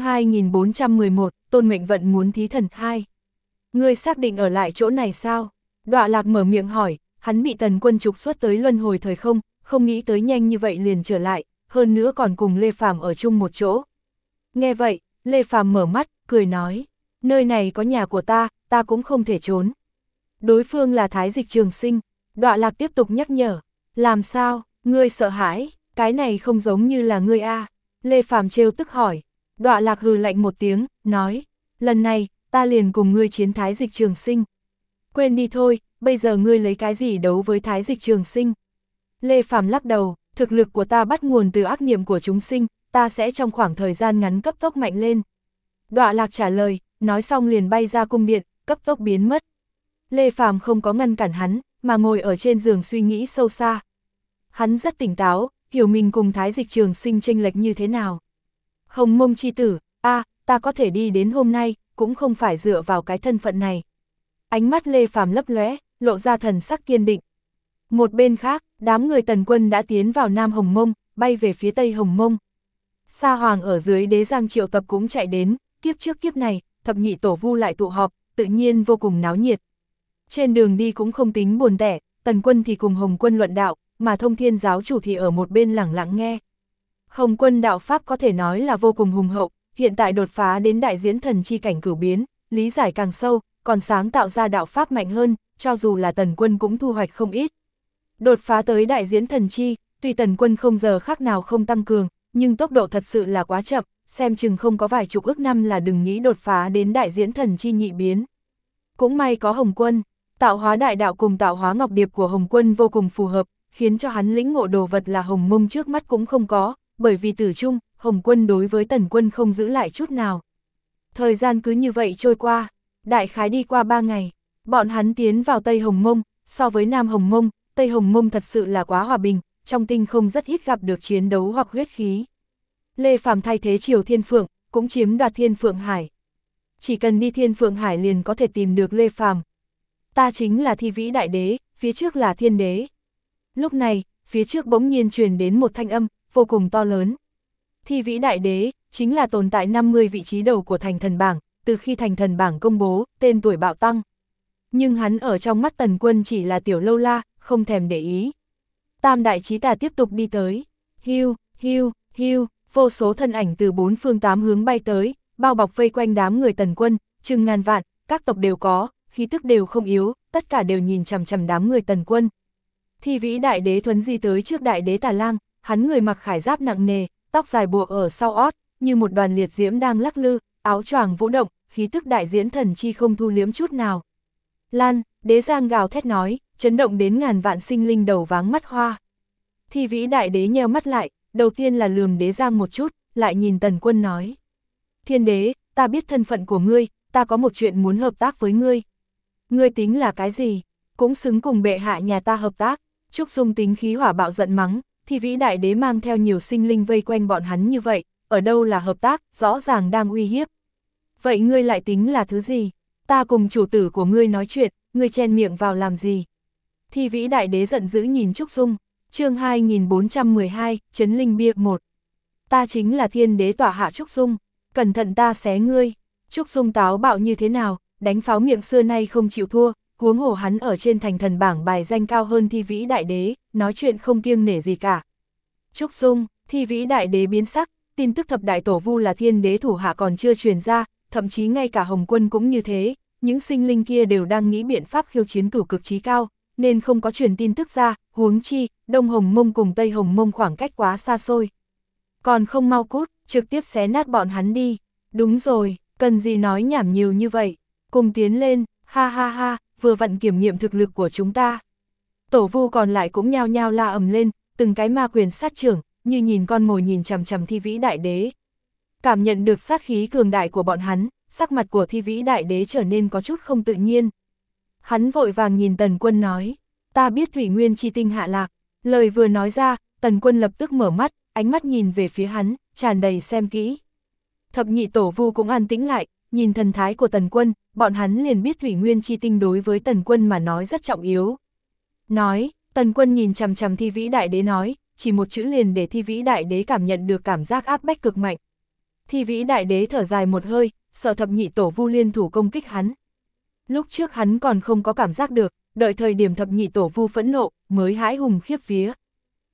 2411, Tôn Mệnh Vận muốn thí thần 2. Ngươi xác định ở lại chỗ này sao? Đọa Lạc mở miệng hỏi, hắn bị Tần Quân trục xuất tới luân hồi thời không, không nghĩ tới nhanh như vậy liền trở lại, hơn nữa còn cùng Lê Phàm ở chung một chỗ. Nghe vậy, Lê Phàm mở mắt, cười nói, nơi này có nhà của ta cũng không thể trốn. Đối phương là Thái Dịch Trường Sinh, Đọa Lạc tiếp tục nhắc nhở, làm sao, ngươi sợ hãi, cái này không giống như là ngươi a. Lê Phàm trêu tức hỏi, Đọa Lạc hừ lạnh một tiếng, nói, lần này, ta liền cùng ngươi chiến Thái Dịch Trường Sinh. Quên đi thôi, bây giờ ngươi lấy cái gì đấu với Thái Dịch Trường Sinh? Lê Phàm lắc đầu, thực lực của ta bắt nguồn từ ác niệm của chúng sinh, ta sẽ trong khoảng thời gian ngắn cấp tốc mạnh lên. Đọa Lạc trả lời, nói xong liền bay ra cung điện, cấp tốc biến mất. Lê Phàm không có ngăn cản hắn, mà ngồi ở trên giường suy nghĩ sâu xa. Hắn rất tỉnh táo, hiểu mình cùng Thái Dịch Trường Sinh chênh lệch như thế nào. Hồng Mông chi tử, ta có thể đi đến hôm nay, cũng không phải dựa vào cái thân phận này. Ánh mắt Lê Phàm lấp lóe, lộ ra thần sắc kiên định. Một bên khác, đám người Tần Quân đã tiến vào Nam Hồng Mông, bay về phía Tây Hồng Mông. Sa Hoàng ở dưới Đế Giang triệu tập cũng chạy đến, kiếp trước kiếp này, thập nhị tổ vu lại tụ họp, tự nhiên vô cùng náo nhiệt. Trên đường đi cũng không tính buồn tẻ, Tần Quân thì cùng Hồng Quân luận đạo, mà Thông Thiên giáo chủ thì ở một bên lẳng lặng nghe. Hồng Quân đạo pháp có thể nói là vô cùng hùng hậu, hiện tại đột phá đến đại diễn thần chi cảnh cửu biến, lý giải càng sâu, còn sáng tạo ra đạo pháp mạnh hơn, cho dù là Tần Quân cũng thu hoạch không ít. Đột phá tới đại diễn thần chi, tuy Tần Quân không giờ khác nào không tăng cường, nhưng tốc độ thật sự là quá chậm, xem chừng không có vài chục ức năm là đừng nghĩ đột phá đến đại diễn thần chi nhị biến. Cũng may có Hồng Quân, tạo hóa đại đạo cùng tạo hóa ngọc điệp của Hồng Quân vô cùng phù hợp, khiến cho hắn lĩnh ngộ đồ vật là Hồng Mông trước mắt cũng không có, bởi vì tử chung, Hồng Quân đối với Tần Quân không giữ lại chút nào. Thời gian cứ như vậy trôi qua, đại khái đi qua 3 ngày, bọn hắn tiến vào Tây Hồng Mông, so với Nam Hồng Mông, Tây Hồng Mông thật sự là quá hòa bình, trong tinh không rất ít gặp được chiến đấu hoặc huyết khí. Lê Phàm thay thế Triều Thiên Phượng, cũng chiếm đoạt Thiên Phượng Hải. Chỉ cần đi Thiên Phượng Hải liền có thể tìm được Lê Phàm. Ta chính là Thi Vĩ Đại Đế, phía trước là Thiên Đế. Lúc này, phía trước bỗng nhiên truyền đến một thanh âm, vô cùng to lớn. Thi Vĩ Đại Đế, chính là tồn tại 50 vị trí đầu của thành thần bảng, từ khi thành thần bảng công bố, tên tuổi bạo tăng. Nhưng hắn ở trong mắt Tần Quân chỉ là tiểu lâu la, không thèm để ý. Tam đại chí tà tiếp tục đi tới. Hiu, hiu, hiu, vô số thân ảnh từ 4 phương 8 hướng bay tới, bao bọc vây quanh đám người Tần Quân, chừng ngàn vạn, các tộc đều có, khí tức đều không yếu, tất cả đều nhìn chằm chằm đám người Tần Quân. Thi Vĩ Đại Đế thuấn di tới trước Đại Đế Tà Lang, hắn người mặc khải giáp nặng nề, tóc dài buộc ở sau ót, như một đoàn liệt diễm đang lắc lư, áo choàng vũ động, khí tức đại diễn thần chi không thu liếm chút nào. Lan, Đế Giang gào thét nói, chấn động đến ngàn vạn sinh linh đầu váng mắt hoa. Thi Vĩ Đại Đế nheo mắt lại, đầu tiên là lườm Đế Giang một chút, lại nhìn Tần Quân nói. Thiên Đế, ta biết thân phận của ngươi, ta có một chuyện muốn hợp tác với ngươi. Ngươi tính là cái gì? Cũng xứng cùng bệ hạ nhà ta hợp tác. Trúc Dung tính khí hỏa bạo giận mắng, Thi Vĩ Đại Đế mang theo nhiều sinh linh vây quanh bọn hắn như vậy, ở đâu là hợp tác, rõ ràng đang uy hiếp. Vậy ngươi lại tính là thứ gì? Ta cùng chủ tử của ngươi nói chuyện, ngươi chen miệng vào làm gì? Thi Vĩ Đại Đế giận dữ nhìn Trúc Dung, chương 2412, Trấn Linh Bia 1. Ta chính là Thiên Đế tọa hạ Trúc Dung, cẩn thận ta xé ngươi. Trúc Dung táo bạo như thế nào, đánh pháo miệng xưa nay không chịu thua, huống hồ hắn ở trên thành thần bảng bài danh cao hơn Thi Vĩ Đại Đế, nói chuyện không kiêng nể gì cả. Trúc Dung, Thi Vĩ Đại Đế biến sắc, tin tức thập đại tổ vu là Thiên Đế thủ hạ còn chưa truyền ra, thậm chí ngay cả Hồng Quân cũng như thế, những sinh linh kia đều đang nghĩ biện pháp khiêu chiến cửu cực chí cao, nên không có truyền tin tức ra, huống chi, Đông Hồng Mông cùng Tây Hồng Mông khoảng cách quá xa xôi. Còn không mau cút, trực tiếp xé nát bọn hắn đi. Đúng rồi, cần gì nói nhảm nhiều như vậy, cùng tiến lên, ha ha ha, vừa vặn kiểm nghiệm thực lực của chúng ta. Tổ vu còn lại cũng nhao nhao la ầm lên, từng cái ma quyền sát trưởng, như nhìn con mồi nhìn chằm chằm Thi Vĩ Đại Đế. Cảm nhận được sát khí cường đại của bọn hắn, sắc mặt của Thi Vĩ Đại Đế trở nên có chút không tự nhiên. Hắn vội vàng nhìn Tần Quân nói, ta biết Thủy Nguyên chi tinh hạ lạc. Lời vừa nói ra, Tần Quân lập tức mở mắt, ánh mắt nhìn về phía hắn, tràn đầy xem kỹ. Thập nhị tổ vu cũng an tĩnh lại, nhìn thần thái của Tần Quân, bọn hắn liền biết Thủy Nguyên chi tinh đối với Tần Quân mà nói rất trọng yếu. Nói, Tần Quân nhìn chằm chằm Thi Vĩ Đại Đế nói, chỉ một chữ liền để Thi Vĩ Đại Đế cảm nhận được cảm giác áp bách cực mạnh. Thi Vĩ Đại Đế thở dài một hơi, sợ thập nhị tổ vu liên thủ công kích hắn. Lúc trước hắn còn không có cảm giác được, đợi thời điểm thập nhị tổ vu phẫn nộ, mới hãi hùng khiếp vía.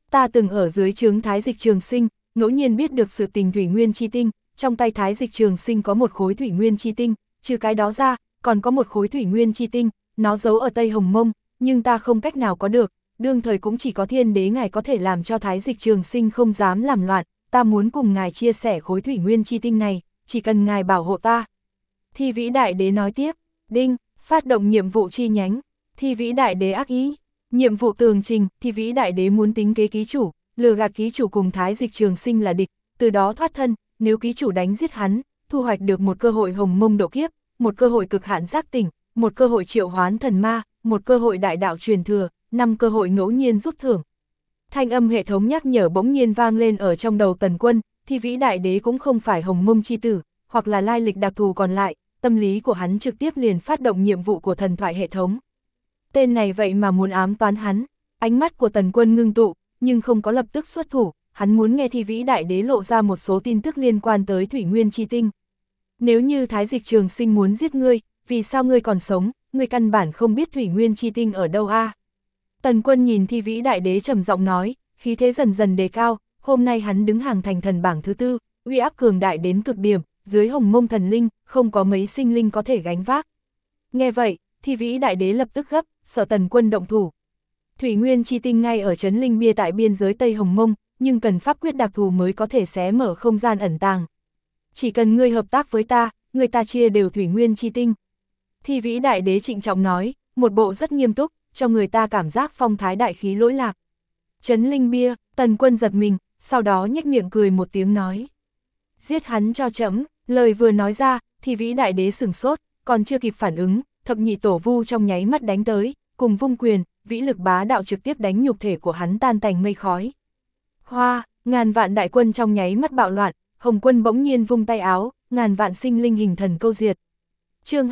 Ta từng ở dưới trướng Thái Dịch Trường Sinh, ngẫu nhiên biết được sự tình thủy nguyên chi tinh, trong tay Thái Dịch Trường Sinh có một khối thủy nguyên chi tinh, trừ cái đó ra, còn có một khối thủy nguyên chi tinh, nó giấu ở Tây Hồng Mông, nhưng ta không cách nào có được, đương thời cũng chỉ có Thiên Đế ngài có thể làm cho Thái Dịch Trường Sinh không dám làm loạn, ta muốn cùng ngài chia sẻ khối thủy nguyên chi tinh này, chỉ cần ngài bảo hộ ta. Thi Vĩ Đại Đế nói tiếp, đinh, phát động nhiệm vụ chi nhánh, Thi Vĩ Đại Đế ác ý, nhiệm vụ tường trình, Thi Vĩ Đại Đế muốn tính kế ký chủ, lừa gạt ký chủ cùng Thái Dịch Trường Sinh là địch, từ đó thoát thân, nếu ký chủ đánh giết hắn, thu hoạch được một cơ hội hồng mông độ kiếp, một cơ hội cực hạn giác tỉnh, một cơ hội triệu hoán thần ma, một cơ hội đại đạo truyền thừa, 5 cơ hội ngẫu nhiên rút thưởng. Thanh âm hệ thống nhắc nhở bỗng nhiên vang lên ở trong đầu Tần Quân, Thi Vĩ Đại Đế cũng không phải Hồng Mông chi tử, hoặc là lai lịch đặc thù còn lại, tâm lý của hắn trực tiếp liền phát động nhiệm vụ của thần thoại hệ thống. Tên này vậy mà muốn ám toán hắn, ánh mắt của Tần Quân ngưng tụ, nhưng không có lập tức xuất thủ, hắn muốn nghe Thi Vĩ Đại Đế lộ ra một số tin tức liên quan tới Thủy Nguyên chi tinh. Nếu như Thái Dịch Trường Sinh muốn giết ngươi, vì sao ngươi còn sống, ngươi căn bản không biết Thủy Nguyên chi tinh ở đâu a? Tần Quân nhìn Thi Vĩ Đại Đế trầm giọng nói, khí thế dần dần đề cao, hôm nay hắn đứng hàng thành thần bảng thứ 4, uy áp cường đại đến cực điểm, dưới Hồng Mông thần linh, không có mấy sinh linh có thể gánh vác. Nghe vậy, Thi Vĩ Đại Đế lập tức gấp, sợ Tần Quân động thủ. Thủy Nguyên chi tinh ngay ở trấn Linh Bia tại biên giới Tây Hồng Mông, nhưng cần pháp quyết đặc thù mới có thể xé mở không gian ẩn tàng. Chỉ cần ngươi hợp tác với ta, người ta chia đều Thủy Nguyên chi tinh. Thi Vĩ Đại Đế trịnh trọng nói, một bộ rất nghiêm túc, cho người ta cảm giác phong thái đại khí lỗi lạc. Trấn Linh Bia, Tần Quân giật mình, sau đó nhếch miệng cười một tiếng nói. Giết hắn cho trẫm, lời vừa nói ra, Thi Vĩ Đại Đế sửng sốt, còn chưa kịp phản ứng, thập nhị tổ vu trong nháy mắt đánh tới, cùng vung quyền, vĩ lực bá đạo trực tiếp đánh nhục thể của hắn tan tành mây khói. Hoa, ngàn vạn đại quân trong nháy mắt bạo loạn, Hồng Quân bỗng nhiên vung tay áo, ngàn vạn sinh linh hình thần câu diệt. Chương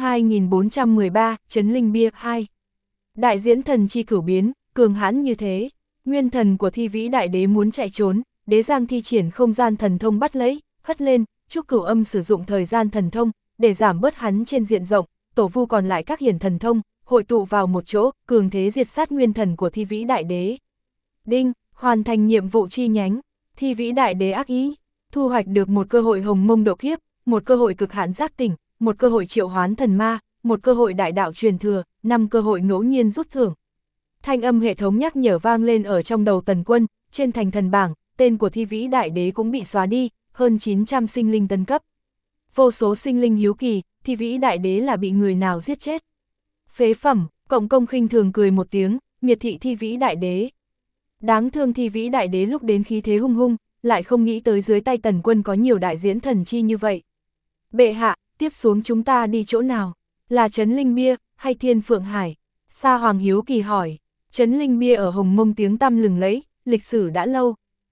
2413, Trấn Linh Bia 2. Đại diễn thần chi cửu biến, cường hãn như thế, nguyên thần của Thi Vĩ Đại Đế muốn chạy trốn, Đế Giang thi triển không gian thần thông bắt lấy, hất lên, Trúc Cửu Âm sử dụng thời gian thần thông, để giảm bớt hắn trên diện rộng, tổ vu còn lại các hiển thần thông, hội tụ vào một chỗ, cường thế diệt sát nguyên thần của Thi Vĩ Đại Đế. Đinh, hoàn thành nhiệm vụ chi nhánh, Thi Vĩ Đại Đế ác ý, thu hoạch được một cơ hội hồng mông độ kiếp, một cơ hội cực hạn giác tỉnh, một cơ hội triệu hoán thần ma, một cơ hội đại đạo truyền thừa, 5 cơ hội ngẫu nhiên rút thưởng. Thanh âm hệ thống nhắc nhở vang lên ở trong đầu Tần Quân, trên thành thần bảng, tên của Thi Vĩ Đại Đế cũng bị xóa đi, hơn 900 sinh linh tân cấp. Vô số sinh linh hiếu kỳ, Thi Vĩ Đại Đế là bị người nào giết chết. Phế phẩm, Cộng Công khinh thường cười một tiếng, miệt thị Thi Vĩ Đại Đế. Đáng thương Thi Vĩ Đại Đế lúc đến khí thế hung hung, lại không nghĩ tới dưới tay Tần Quân có nhiều đại diễn thần chi như vậy. Bệ hạ, tiếp xuống chúng ta đi chỗ nào? Là Trấn Linh Bia, hay Thiên Phượng Hải? Sa Hoàng hiếu kỳ hỏi. Trấn Linh Bia ở Hồng Mông tiếng tăm lừng lẫy, lịch sử đã lâu.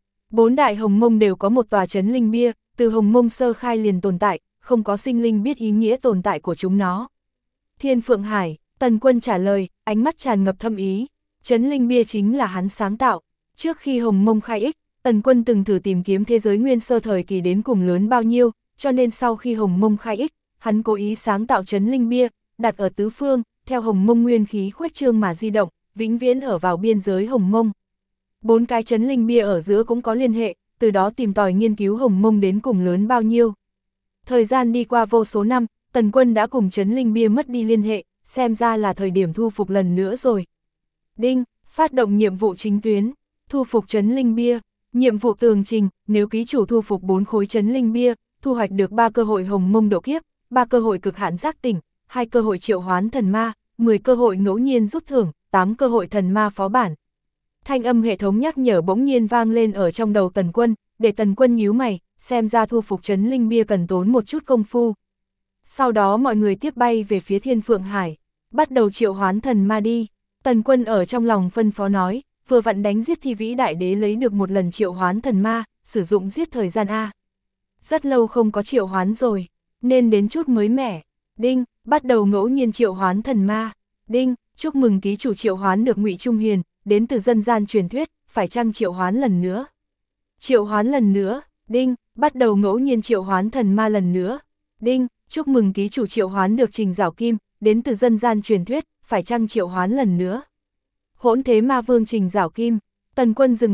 4 đại Hồng Mông đều có một tòa Trấn Linh Bia, từ Hồng Mông sơ khai liền tồn tại, không có sinh linh biết ý nghĩa tồn tại của chúng nó. Thiên Phượng Hải, Tần Quân trả lời, ánh mắt tràn ngập thâm ý. Trấn Linh Bia chính là hắn sáng tạo. Trước khi Hồng Mông khai ích, Tần Quân từng thử tìm kiếm thế giới nguyên sơ thời kỳ đến cùng lớn bao nhiêu, cho nên sau khi Hồng Mông khai ích, hắn cố ý sáng tạo Trấn Linh Bia, đặt ở tứ phương, theo Hồng Mông nguyên khí khuếch trương mà di động, vĩnh viễn ở vào biên giới Hồng Mông. 4 cái Trấn Linh Bia ở giữa cũng có liên hệ, từ đó tìm tòi nghiên cứu Hồng Mông đến cùng lớn bao nhiêu. Thời gian đi qua vô số năm, Tần Quân đã cùng Trấn Linh Bia mất đi liên hệ, xem ra là thời điểm thu phục lần nữa rồi. Đinh, phát động nhiệm vụ chính tuyến, thu phục Trấn Linh Bia, nhiệm vụ tường trình, nếu ký chủ thu phục 4 khối Trấn Linh Bia, thu hoạch được 3 cơ hội hồng mông độ kiếp, 3 cơ hội cực hạn giác tỉnh, 2 cơ hội triệu hoán thần ma, 10 cơ hội ngẫu nhiên rút thưởng, 8 cơ hội thần ma phó bản. Thanh âm hệ thống nhắc nhở bỗng nhiên vang lên ở trong đầu Tần Quân, để Tần Quân nhíu mày, xem ra thu phục Trấn Linh Bia cần tốn một chút công phu. Sau đó mọi người tiếp bay về phía Thiên Phượng Hải, bắt đầu triệu hoán thần ma đi. Tần Quân ở trong lòng phân phó nói, vừa vặn đánh giết Thi Vĩ Đại Đế lấy được một lần triệu hoán thần ma, sử dụng giết thời gian A. Rất lâu không có triệu hoán rồi, nên đến chút mới mẻ. Đinh, bắt đầu ngẫu nhiên triệu hoán thần ma. Đinh, chúc mừng ký chủ triệu hoán được Ngụy Trung Hiền, đến từ dân gian truyền thuyết, phải chăng triệu hoán lần nữa? Triệu hoán lần nữa. Đinh, bắt đầu ngẫu nhiên triệu hoán thần ma lần nữa. Đinh, chúc mừng ký chủ triệu hoán được Trình Giảo Kim, đến từ dân gian truyền thuyết, phải chăng triệu hoán lần nữa? Hỗn Thế Ma Vương Trình Giảo Kim. Tần Quân dừng lại,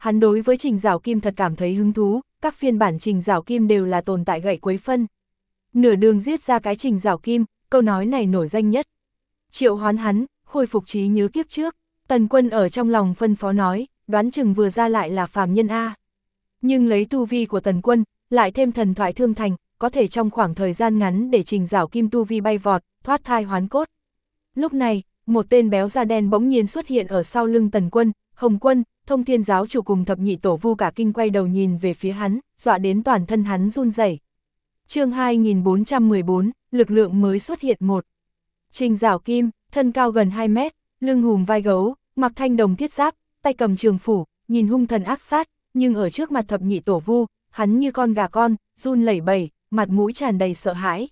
hắn đối với Trình Giảo Kim thật cảm thấy hứng thú, các phiên bản Trình Giảo Kim đều là tồn tại gậy quấy phân. Nửa đường giết ra cái Trình Giảo Kim, câu nói này nổi danh nhất. Triệu hoán hắn, khôi phục trí nhớ kiếp trước, Tần Quân ở trong lòng phân phó nói, đoán chừng vừa ra lại là phàm nhân A. Nhưng lấy tu vi của Tần Quân, lại thêm thần thoại thương thành, có thể trong khoảng thời gian ngắn để Trình Giảo Kim tu vi bay vọt, thoát thai hoán cốt. Lúc này, một tên béo da đen bỗng nhiên xuất hiện ở sau lưng Tần Quân, Hồng Quân, Thông Thiên giáo chủ cùng thập nhị tổ vu cả kinh quay đầu nhìn về phía hắn, dọa đến toàn thân hắn run rẩy. Chương 2414, lực lượng mới xuất hiện một. Trình Giảo Kim, thân cao gần 2 mét, lưng hùm vai gấu, mặc thanh đồng thiết giáp, tay cầm trường phủ, nhìn hung thần ác sát, nhưng ở trước mặt thập nhị tổ vu, hắn như con gà con, run lẩy bẩy, mặt mũi tràn đầy sợ hãi.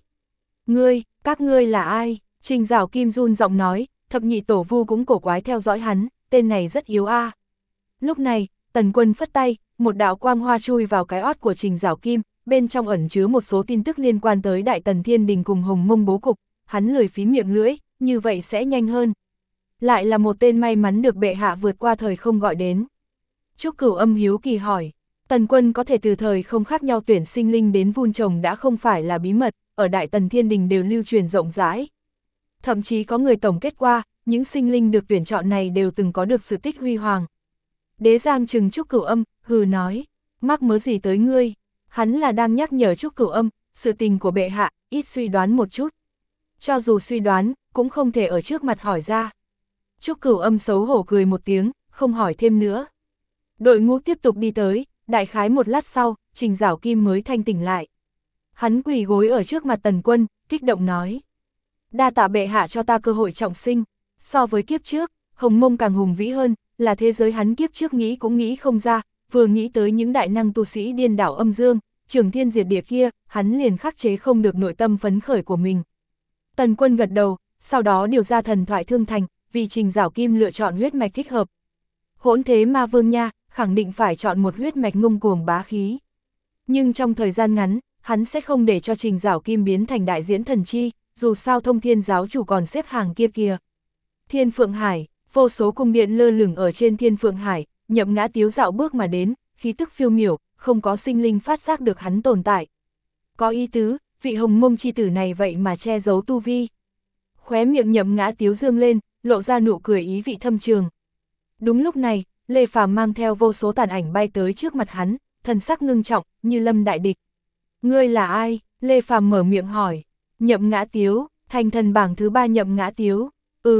Các ngươi là ai? Trình Giảo Kim run giọng nói, thập nhị tổ vu cũng cổ quái theo dõi hắn, tên này rất yếu a. Lúc này, Tần Quân phất tay, một đạo quang hoa chui vào cái ót của Trình Giảo Kim, bên trong ẩn chứa một số tin tức liên quan tới Đại Tần Thiên Đình cùng Hồng Mông bố cục, hắn lười phí miệng lưỡi, như vậy sẽ nhanh hơn. Lại là một tên may mắn được bệ hạ vượt qua thời không gọi đến. Trúc Cửu Âm hiếu kỳ hỏi, Tần Quân có thể từ thời không khác nhau tuyển sinh linh đến vun trồng đã không phải là bí mật, ở Đại Tần Thiên Đình đều lưu truyền rộng rãi. Thậm chí có người tổng kết qua, những sinh linh được tuyển chọn này đều từng có được sự tích huy hoàng. Đế Giang trừng Trúc Cửu Âm, hừ nói, mắc mớ gì tới ngươi, hắn là đang nhắc nhở Trúc Cửu Âm, sự tình của bệ hạ, ít suy đoán một chút. Cho dù suy đoán, cũng không thể ở trước mặt hỏi ra. Trúc Cửu Âm xấu hổ cười một tiếng, không hỏi thêm nữa. Đội ngũ tiếp tục đi tới, đại khái một lát sau, Trình Giảo Kim mới thanh tỉnh lại. Hắn quỳ gối ở trước mặt Tần Quân, kích động nói. Đa tạ bệ hạ cho ta cơ hội trọng sinh, so với kiếp trước, Hồng Mông càng hùng vĩ hơn, là thế giới hắn kiếp trước nghĩ cũng nghĩ không ra, vừa nghĩ tới những đại năng tu sĩ điên đảo âm dương, trường thiên diệt địa kia, hắn liền khắc chế không được nội tâm phấn khởi của mình. Tần Quân gật đầu, sau đó điều ra thần thoại thương thành, vì Trình Giảo Kim lựa chọn huyết mạch thích hợp. Hỗn thế ma vương nha, khẳng định phải chọn một huyết mạch ngông cuồng bá khí. Nhưng trong thời gian ngắn, hắn sẽ không để cho Trình Giảo Kim biến thành đại diễn thần chi, dù sao Thông Thiên giáo chủ còn xếp hàng kia kìa. Thiên Phượng Hải, vô số cung điện lơ lửng ở trên Thiên Phượng Hải, Nhậm Ngã Tiếu dạo bước mà đến, khí tức phiêu miểu, không có sinh linh phát giác được hắn tồn tại. Có ý tứ, vị Hồng Mông chi tử này vậy mà che giấu tu vi. Khóe miệng Nhậm Ngã Tiếu dương lên, lộ ra nụ cười ý vị thâm trường. Đúng lúc này, Lê Phàm mang theo vô số tàn ảnh bay tới trước mặt hắn, thần sắc ngưng trọng, như lâm đại địch. Ngươi là ai? Lê Phàm mở miệng hỏi. Nhậm Ngã Tiếu, thành thần bảng thứ 3 Nhậm Ngã Tiếu.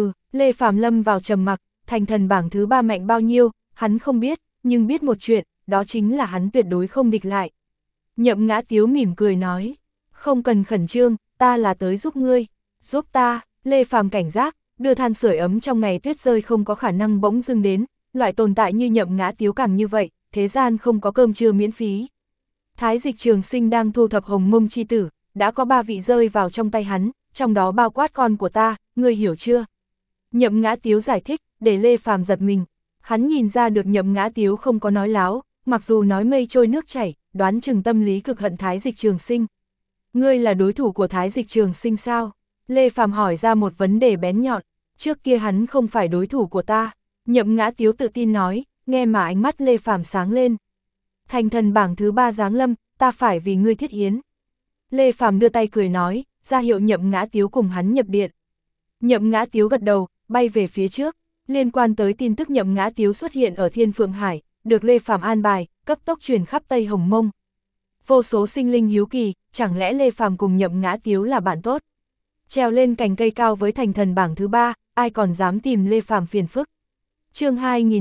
Lê Phàm lâm vào trầm mặc, thành thần bảng thứ 3 mạnh bao nhiêu, hắn không biết, nhưng biết một chuyện, đó chính là hắn tuyệt đối không địch lại. Nhậm Ngã Tiếu mỉm cười nói, không cần khẩn trương, ta là tới giúp ngươi. Giúp ta? Lê Phàm cảnh giác, đưa than sưởi ấm trong ngày tuyết rơi không có khả năng bỗng dưng đến, loại tồn tại như Nhậm Ngã Tiếu càng như vậy, thế gian không có cơm trưa miễn phí. Thái Dịch Trường Sinh đang thu thập Hồng Mông chi tử, đã có 3 vị rơi vào trong tay hắn, trong đó bao quát con của ta, ngươi hiểu chưa? Nhậm Ngã Tiếu giải thích, để Lê Phàm giật mình. Hắn nhìn ra được Nhậm Ngã Tiếu không có nói láo, mặc dù nói mây trôi nước chảy, đoán chừng tâm lý cực hận Thái Dịch Trường Sinh. Ngươi là đối thủ của Thái Dịch Trường Sinh sao? Lê Phàm hỏi ra một vấn đề bén nhọn, trước kia hắn không phải đối thủ của ta. Nhậm Ngã Tiếu tự tin nói, nghe mà ánh mắt Lê Phàm sáng lên. Thành thần bảng thứ 3 giáng lâm, ta phải vì ngươi thiết yến. Lê Phàm đưa tay cười nói, ra hiệu Nhậm Ngã Tiếu cùng hắn nhập điện. Nhậm Ngã Tiếu gật đầu, bay về phía trước. Liên quan tới tin tức Nhậm Ngã Tiếu xuất hiện ở Thiên Phượng Hải, được Lê Phàm an bài, cấp tốc truyền khắp Tây Hồng Mông. Vô số sinh linh hiếu kỳ, chẳng lẽ Lê Phàm cùng Nhậm Ngã Tiếu là bạn tốt? Trèo lên cành cây cao với thành thần bảng thứ 3, ai còn dám tìm Lê Phàm phiền phức. Chương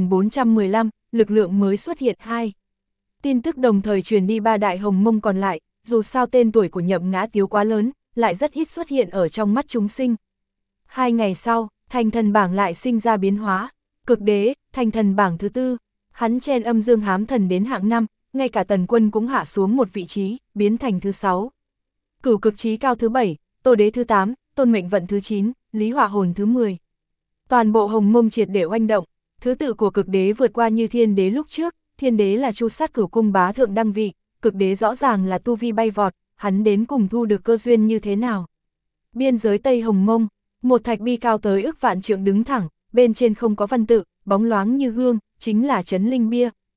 2415, lực lượng mới xuất hiện 2. Tin tức đồng thời truyền đi 3 đại Hồng Mông còn lại, dù sao tên tuổi của Nhậm Ngã Tiếu quá lớn, lại rất ít xuất hiện ở trong mắt chúng sinh. 2 ngày sau, thành thần bảng lại sinh ra biến hóa. Cực Đế, thành thần bảng thứ 4, hắn chen âm dương hám thần đến hạng 5, ngay cả Tần Quân cũng hạ xuống một vị trí, biến thành thứ 6. Cửu Cực Chí Cao thứ 7, Tô Đế thứ 8, Tôn Mệnh Vận thứ 9, Lý Hỏa Hồn thứ 10. Toàn bộ Hồng Mông triệt để oanh động, thứ tự của Cực Đế vượt qua như Thiên Đế lúc trước. Thiên Đế là Chu Sát Cửu Cung bá thượng đăng vị, Cực Đế rõ ràng là tu vi bay vọt, hắn đến cùng thu được cơ duyên như thế nào? Biên giới Tây Hồng Mông, một thạch bi cao tới ức vạn trượng đứng thẳng, bên trên không có văn tự, bóng loáng như gương, chính là Trấn Linh Bia.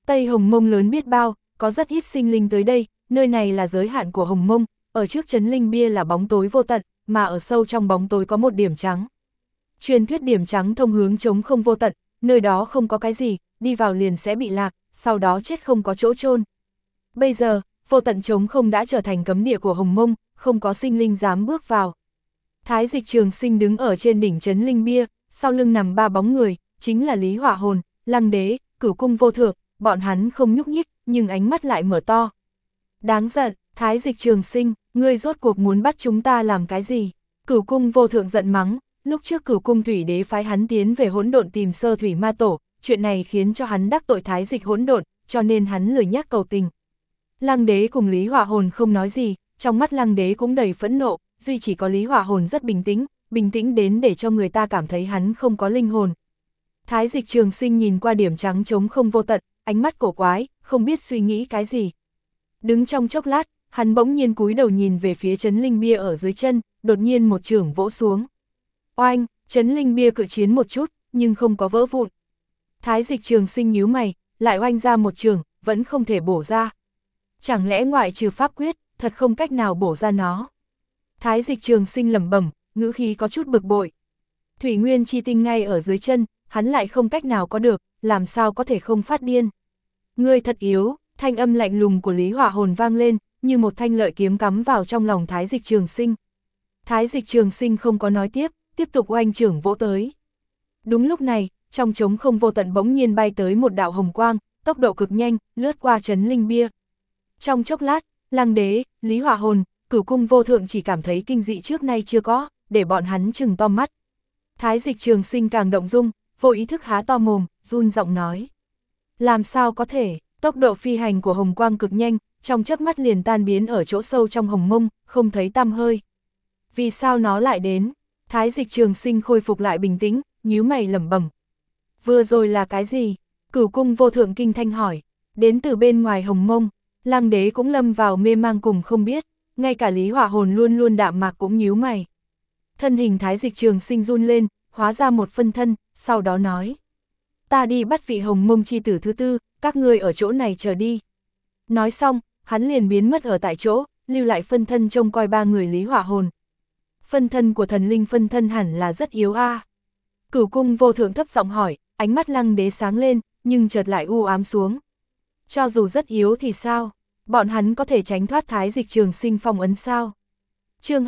Tây Hồng Mông lớn biết bao, có rất ít sinh linh tới đây, nơi này là giới hạn của Hồng Mông, ở trước trấn linh bia là bóng tối vô tận, mà ở sâu trong bóng tối có một điểm trắng. Truyền thuyết điểm trắng thông hướng trống không vô tận, nơi đó không có cái gì, đi vào liền sẽ bị lạc, sau đó chết không có chỗ chôn. Bây giờ, vô tận trống không đã trở thành cấm địa của Hồng Mông, không có sinh linh dám bước vào. Thái Dịch Trường Sinh đứng ở trên đỉnh trấn linh bia, sau lưng nằm 3 bóng người, chính là Lý Hỏa Hồn, Lăng Đế, Cửu Cung Vô Thượng, bọn hắn không nhúc nhích, nhưng ánh mắt lại mở to. Đáng giận, Thái Dịch Trường Sinh, ngươi rốt cuộc muốn bắt chúng ta làm cái gì? Cửu Cung Vô Thượng giận mắng, lúc trước Cửu Cung Thủy Đế phái hắn tiến về hỗn độn tìm Sơ Thủy Ma Tổ, chuyện này khiến cho hắn đắc tội Thái Dịch hỗn độn, cho nên hắn lười nhác cầu tình. Lăng Đế cùng Lý Hỏa Hồn không nói gì, trong mắt Lăng Đế cũng đầy phẫn nộ, duy chỉ có Lý Hỏa Hồn rất bình tĩnh đến để cho người ta cảm thấy hắn không có linh hồn. Thái Dịch Trường Sinh nhìn qua điểm trắng trống không vô tận, ánh mắt cổ quái, không biết suy nghĩ cái gì. Đứng trong chốc lát, hắn bỗng nhiên cúi đầu nhìn về phía trấn linh bia ở dưới chân, đột nhiên một chưởng vỗ xuống. Oanh, trấn linh bia cự chiến một chút, nhưng không có vỡ vụn. Thái Dịch Trường Sinh nhíu mày, lại oanh ra một chưởng, vẫn không thể bổ ra. Chẳng lẽ ngoại trừ pháp quyết, thật không cách nào bổ ra nó? Thái Dịch Trường Sinh lẩm bẩm, ngữ khí có chút bực bội. Thủy Nguyên chi tinh ngay ở dưới chân, hắn lại không cách nào có được, làm sao có thể không phát điên. Ngươi thật yếu, thanh âm lạnh lùng của Lý Hỏa Hồn vang lên, như một thanh lợi kiếm cắm vào trong lòng Thái Dịch Trường Sinh. Thái Dịch Trường Sinh không có nói tiếp tục oanh chưởng vỗ tới. Đúng lúc này, trong trống không vô tận bỗng nhiên bay tới một đạo hồng quang, tốc độ cực nhanh, lướt qua trấn linh bia. Trong chốc lát, Lăng Đế, Lý Hỏa Hồn, Cửu Cung Vô Thượng chỉ cảm thấy kinh dị trước nay chưa có, để bọn hắn trừng to mắt. Thái Dịch Trường Sinh càng động dung, vô ý thức há to mồm, run giọng nói. Làm sao có thể, tốc độ phi hành của hồng quang cực nhanh, trong chớp mắt liền tan biến ở chỗ sâu trong Hồng Mông, không thấy tăm hơi. Vì sao nó lại đến? Thái Dịch Trường Sinh khôi phục lại bình tĩnh, nhíu mày lẩm bẩm. Vừa rồi là cái gì? Cửu Cung Vô Thượng kinh thanh hỏi. Đến từ bên ngoài Hồng Mông, Lăng Đế cũng lâm vào mê mang cùng không biết, ngay cả Lý Hỏa Hồn luôn luôn đạm mạc cũng nhíu mày. Thân hình Thái Dịch Trường Sinh run lên, hóa ra một phân thân, sau đó nói. Ta đi bắt vị Hồng Mông chi tử thứ tư, các ngươi ở chỗ này chờ đi. Nói xong, hắn liền biến mất ở tại chỗ, lưu lại phân thân trông coi 3 người Lý Hỏa Hồn. Phân thân của thần linh phân thân hẳn là rất yếu a. Cửu Cung Vô Thượng thấp giọng hỏi, ánh mắt Lăng Đế sáng lên, nhưng chợt lại u ám xuống. Cho dù rất yếu thì sao? Bọn hắn có thể tránh thoát Thái Dịch Trường Sinh phong ấn sao? Chương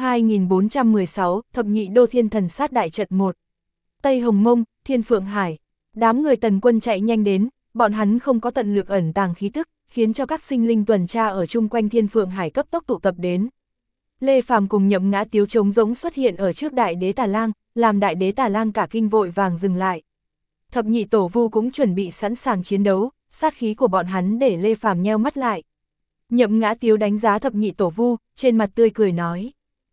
2416, Thập Nhị Đô Thiên Thần Sát Đại Trận 1. Tây Hồng Mông, Thiên Phượng Hải. Đám người Tần Quân chạy nhanh đến, bọn hắn không có tận lực ẩn tàng khí tức, khiến cho các sinh linh tuần tra ở chung quanh Thiên Phượng Hải cấp tốc tụ tập đến. Lê Phàm cùng Nhậm Ngã Tiếu trống rỗng xuất hiện ở trước Đại Đế Tà Lang, làm Đại Đế Tà Lang cả kinh vội vàng dừng lại. Thập Nhị Tổ Vu cũng chuẩn bị sẵn sàng chiến đấu, sát khí của bọn hắn để Lê Phàm nheo mắt lại. Nhậm Ngã Tiếu đánh giá Thập Nhị Tổ Vu, trên mặt tươi cười nói.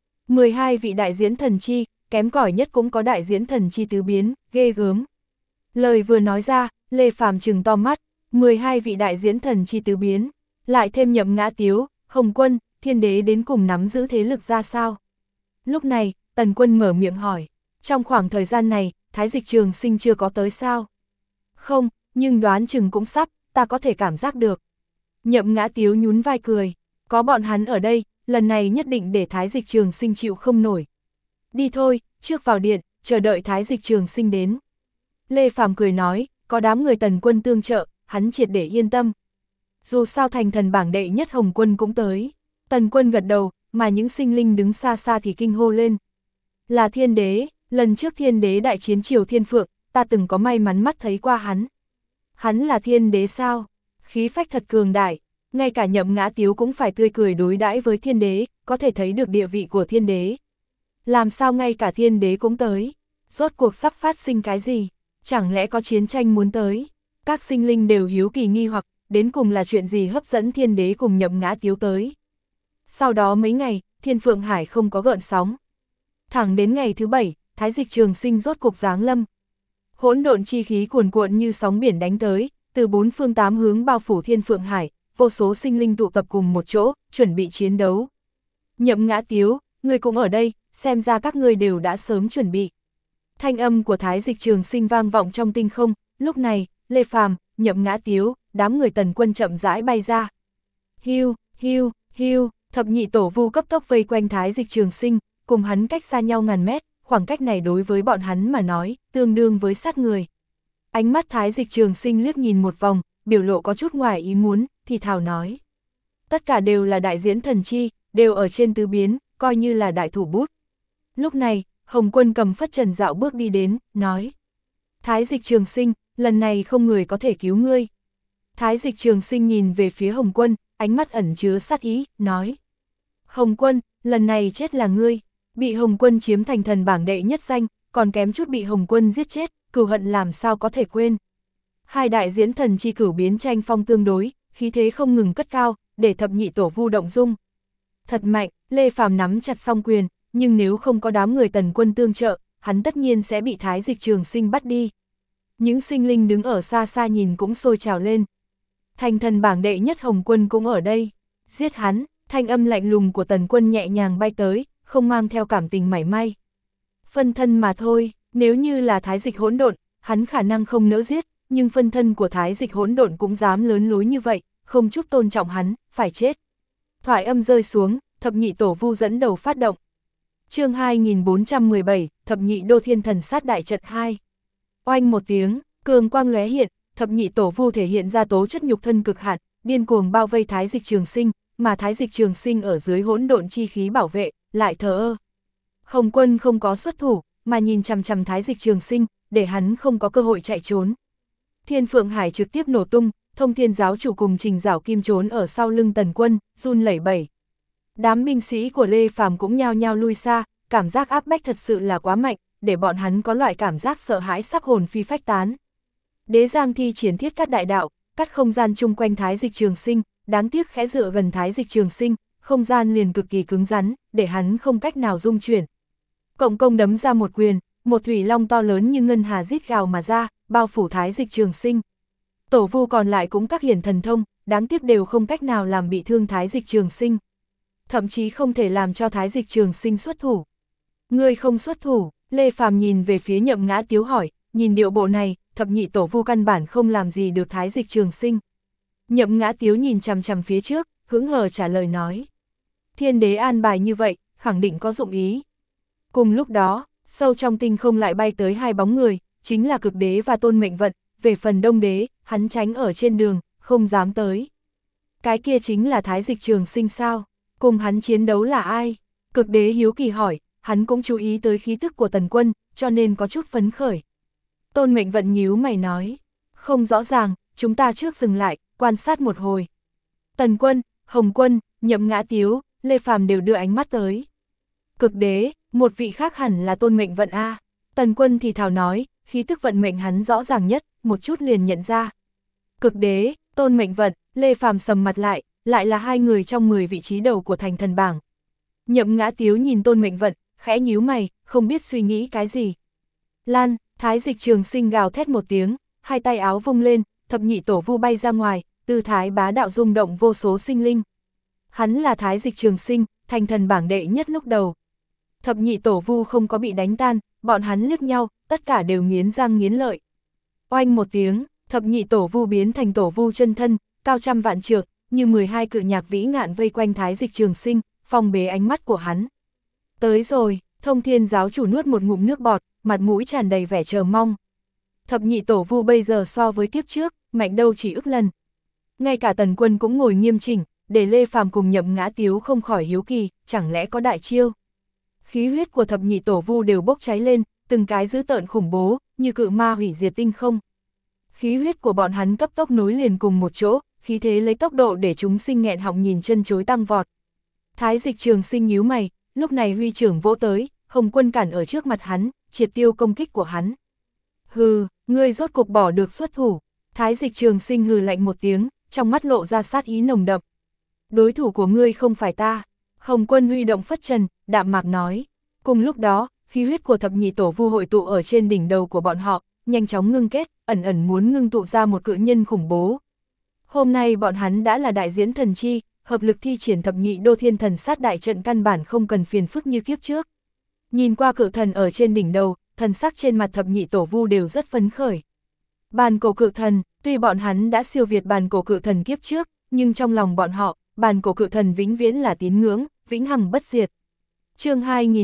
12 vị đại diễn thần chi, kém cỏi nhất cũng có đại diễn thần chi tứ biến, ghê gớm. Lời vừa nói ra, Lê Phàm trừng to mắt, 12 vị đại diễn thần chi tứ biến, lại thêm Nhậm Ngã Tiếu, Hồng Quân, Thiên Đế đến cùng nắm giữ thế lực ra sao. Lúc này, Tần Quân mở miệng hỏi, trong khoảng thời gian này, Thái Dịch Trường Sinh chưa có tới sao? Không, nhưng đoán chừng cũng sắp, ta có thể cảm giác được. Nhậm Ngã Tiếu nhún vai cười, có bọn hắn ở đây, lần này nhất định để Thái Dịch Trường Sinh chịu không nổi. Đi thôi, trước vào điện, chờ đợi Thái Dịch Trường Sinh đến. Lê Phàm cười nói, có đám người Tần Quân tương trợ, hắn triệt để yên tâm. Dù sao thành thần bảng đệ nhất Hồng Quân cũng tới. Tần Quân gật đầu, mà những sinh linh đứng xa xa thì kinh hô lên. Là Thiên Đế, lần trước Thiên Đế đại chiến Triều Thiên Phượng, ta từng có may mắn mắt thấy qua hắn. Hắn là Thiên Đế sao? Khí phách thật cường đại, ngay cả Nhậm Ngã Tiếu cũng phải tươi cười đối đãi với Thiên Đế, có thể thấy được địa vị của Thiên Đế. Làm sao ngay cả Thiên Đế cũng tới? Rốt cuộc sắp phát sinh cái gì? Chẳng lẽ có chiến tranh muốn tới? Các sinh linh đều hiếu kỳ nghi hoặc, đến cùng là chuyện gì hấp dẫn Thiên Đế cùng Nhậm Ngã Tiếu tới? Sau đó mấy ngày, Thiên Phượng Hải không có gợn sóng. Thẳng đến ngày thứ 7, Thái Dịch Trường Sinh rốt cục giáng lâm. Hỗn độn chi khí cuồn cuộn như sóng biển đánh tới, từ 4 phương 8 hướng bao phủ Thiên Phượng Hải, vô số sinh linh tụ tập cùng một chỗ, chuẩn bị chiến đấu. Nhậm Ngã Tiếu, ngươi cũng ở đây, xem ra các ngươi đều đã sớm chuẩn bị. Thanh âm của Thái Dịch Trường Sinh vang vọng trong tinh không, lúc này, Lê Phàm, Nhậm Ngã Tiếu, đám người Tần Quân chậm rãi bay ra. Hiu, hiu, hiu, thập nhị tổ vu cấp tốc vây quanh Thái Dịch Trường Sinh, cùng hắn cách xa nhau ngàn mét, khoảng cách này đối với bọn hắn mà nói, tương đương với sát người. Ánh mắt Thái Dịch Trường Sinh liếc nhìn một vòng, biểu lộ có chút ngoài ý muốn, thì thào nói. Tất cả đều là đại diễn thần chi, đều ở trên tứ biến, coi như là đại thủ bút. Lúc này, Hồng Quân cầm phất trần dạo bước đi đến, nói. Thái Dịch Trường Sinh, lần này không người có thể cứu ngươi. Thái Dịch Trường Sinh nhìn về phía Hồng Quân, ánh mắt ẩn chứa sát ý, nói. Hồng Quân, lần này chết là ngươi, bị Hồng Quân chiếm thành thần bảng đệ nhất danh, còn kém chút bị Hồng Quân giết chết, cừu hận làm sao có thể quên. Hai đại diễn thần chi cửu biến tranh phong tương đối, khí thế không ngừng cất cao, để thập nhị tổ vu động dung. Thật mạnh, Lê Phàm nắm chặt song quyền, nhưng nếu không có đám người Tần Quân tương trợ, hắn tất nhiên sẽ bị Thái Dịch Trường Sinh bắt đi. Những sinh linh đứng ở xa xa nhìn cũng sôi trào lên. Thành thần bảng đệ nhất Hồng Quân cũng ở đây. Giết hắn, thanh âm lạnh lùng của Tần Quân nhẹ nhàng bay tới, không mang theo cảm tình mảy may. Phân thân mà thôi, nếu như là Thái Dịch hỗn độn, hắn khả năng không nỡ giết, nhưng phân thân của Thái Dịch hỗn độn cũng dám lớn lối như vậy, không chút tôn trọng hắn, phải chết. Thoại âm rơi xuống, thập nhị tổ vu dẫn đầu phát động. Chương 2417, thập nhị đô thiên thần sát đại trận 2. Oanh một tiếng, cường quang lóe hiện, thập nhị tổ vu thể hiện ra tố chất nhục thân cực hạn, điên cuồng bao vây Thái Dịch Trường Sinh, mà Thái Dịch Trường Sinh ở dưới hỗn độn chi khí bảo vệ, lại thờ ơ. Hồng Quân không có xuất thủ, mà nhìn chằm chằm Thái Dịch Trường Sinh, để hắn không có cơ hội chạy trốn. Thiên Phượng Hải trực tiếp nổ tung, Thông Thiên giáo chủ cùng Trình Giảo Kim trốn ở sau lưng Tần Quân, run lẩy bẩy. Đám binh sĩ của Lê Phàm cũng nhao nhao lui xa, cảm giác áp bách thật sự là quá mạnh, để bọn hắn có loại cảm giác sợ hãi sắp hồn phi phách tán. Đế Giang thi triển thiết cắt đại đạo, cắt không gian chung quanh Thái Dịch Trường Sinh, đáng tiếc khẽ dựa gần Thái Dịch Trường Sinh, không gian liền cực kỳ cứng rắn, để hắn không cách nào dung chuyển. Cộng công đấm ra một quyền, một thủy long to lớn như ngân hà rít gào mà ra, bao phủ Thái Dịch Trường Sinh. Tổ vu còn lại cũng các hiển thần thông, đáng tiếc đều không cách nào làm bị thương Thái Dịch Trường Sinh. Thậm chí không thể làm cho Thái Dịch Trường Sinh xuất thủ. Ngươi không xuất thủ, Lê Phàm nhìn về phía Nhậm Ngã Tiếu hỏi, nhìn điệu bộ này, thập nhị tổ vu căn bản không làm gì được Thái Dịch Trường Sinh. Nhậm Ngã Tiếu nhìn chằm chằm phía trước, hững hờ trả lời nói. Thiên đế an bài như vậy, khẳng định có dụng ý. Cùng lúc đó, sâu trong tinh không lại bay tới hai bóng người, chính là Cực Đế và Tôn Mệnh Vận, về phần Đông Đế, hắn tránh ở trên đường, không dám tới. Cái kia chính là Thái Dịch Trường Sinh sao? Cùng hắn chiến đấu là ai? Cực Đế hiếu kỳ hỏi, hắn cũng chú ý tới khí tức của Tần Quân, cho nên có chút phấn khởi. Tôn Mệnh Vận nhíu mày nói, không rõ ràng, chúng ta trước dừng lại, quan sát một hồi. Tần Quân, Hồng Quân, Nhậm Ngã Tiếu, Lê Phàm đều đưa ánh mắt tới. Cực Đế, một vị khác hẳn là Tôn Mệnh Vận a. Tần Quân thì thào nói, khí tức vận mệnh hắn rõ ràng nhất, một chút liền nhận ra. Cực Đế, Tôn Mệnh Vận, Lê Phàm sầm mặt lại là hai người trong 10 vị trí đầu của thành thần bảng. Nhậm Ngã Tiếu nhìn Tôn Mệnh Vận, khẽ nhíu mày, không biết suy nghĩ cái gì. Lan, Thái Dịch Trường Sinh gào thét một tiếng, hai tay áo vung lên, thập nhị tổ vu bay ra ngoài, tư thái bá đạo rung động vô số sinh linh. Hắn là Thái Dịch Trường Sinh, thành thần bảng đệ nhất lúc đầu. Thập nhị tổ vu không có bị đánh tan, bọn hắn liếc nhau, tất cả đều nghiến răng nghiến lợi. Oanh một tiếng, thập nhị tổ vu biến thành tổ vu chân thân, cao trăm vạn trượng, như 12 cự nhạc vĩ ngạn vây quanh Thái Dịch Trường Sinh, phong bế ánh mắt của hắn. Tới rồi, Thông Thiên giáo chủ nuốt một ngụm nước bọt, mặt mũi tràn đầy vẻ chờ mong. Thập nhị tổ vu bây giờ so với kiếp trước, mạnh đâu chỉ ức lần. Ngay cả Tần Quân cũng ngồi nghiêm chỉnh, để Lê Phàm cùng Nhậm Ngã Tiếu không khỏi hiếu kỳ, chẳng lẽ có đại chiêu. Khí huyết của thập nhị tổ vu đều bốc cháy lên, từng cái dữ tợn khủng bố, như cự ma hủy diệt tinh không. Khí huyết của bọn hắn cấp tốc nối liền cùng một chỗ, khí thế lấy tốc độ để chúng sinh nghẹn họng nhìn chân chối tăng vọt. Thái Dịch Trường Sinh nhíu mày, lúc này huy trưởng vỗ tới, Hồng Quân cản ở trước mặt hắn, triệt tiêu công kích của hắn. Hừ, ngươi rốt cục bỏ được xuất thủ. Thái Dịch Trường Sinh hừ lạnh một tiếng, trong mắt lộ ra sát ý nồng đậm. Đối thủ của ngươi không phải ta. Hồng Quân huy động phất trần, đạm mạc nói. Cùng lúc đó, khí huyết của thập nhị tổ vu hội tụ ở trên đỉnh đầu của bọn họ, nhanh chóng ngưng kết, ẩn ẩn muốn ngưng tụ ra một cự nhân khủng bố. Hôm nay bọn hắn đã là đại diễn thần chi, hợp lực thi triển thập nhị đô thiên thần sát đại trận căn bản không cần phiền phức như kiếp trước. Nhìn qua cự thần ở trên đỉnh đầu, thần sắc trên mặt thập nhị tổ vu đều rất phấn khởi. Bàn cổ cự thần, Tuy bọn hắn đã siêu việt bàn cổ cự thần kiếp trước, nhưng trong lòng bọn họ, bàn cổ cự thần vĩnh viễn là tín ngưỡng, vĩnh hằng bất diệt. Chương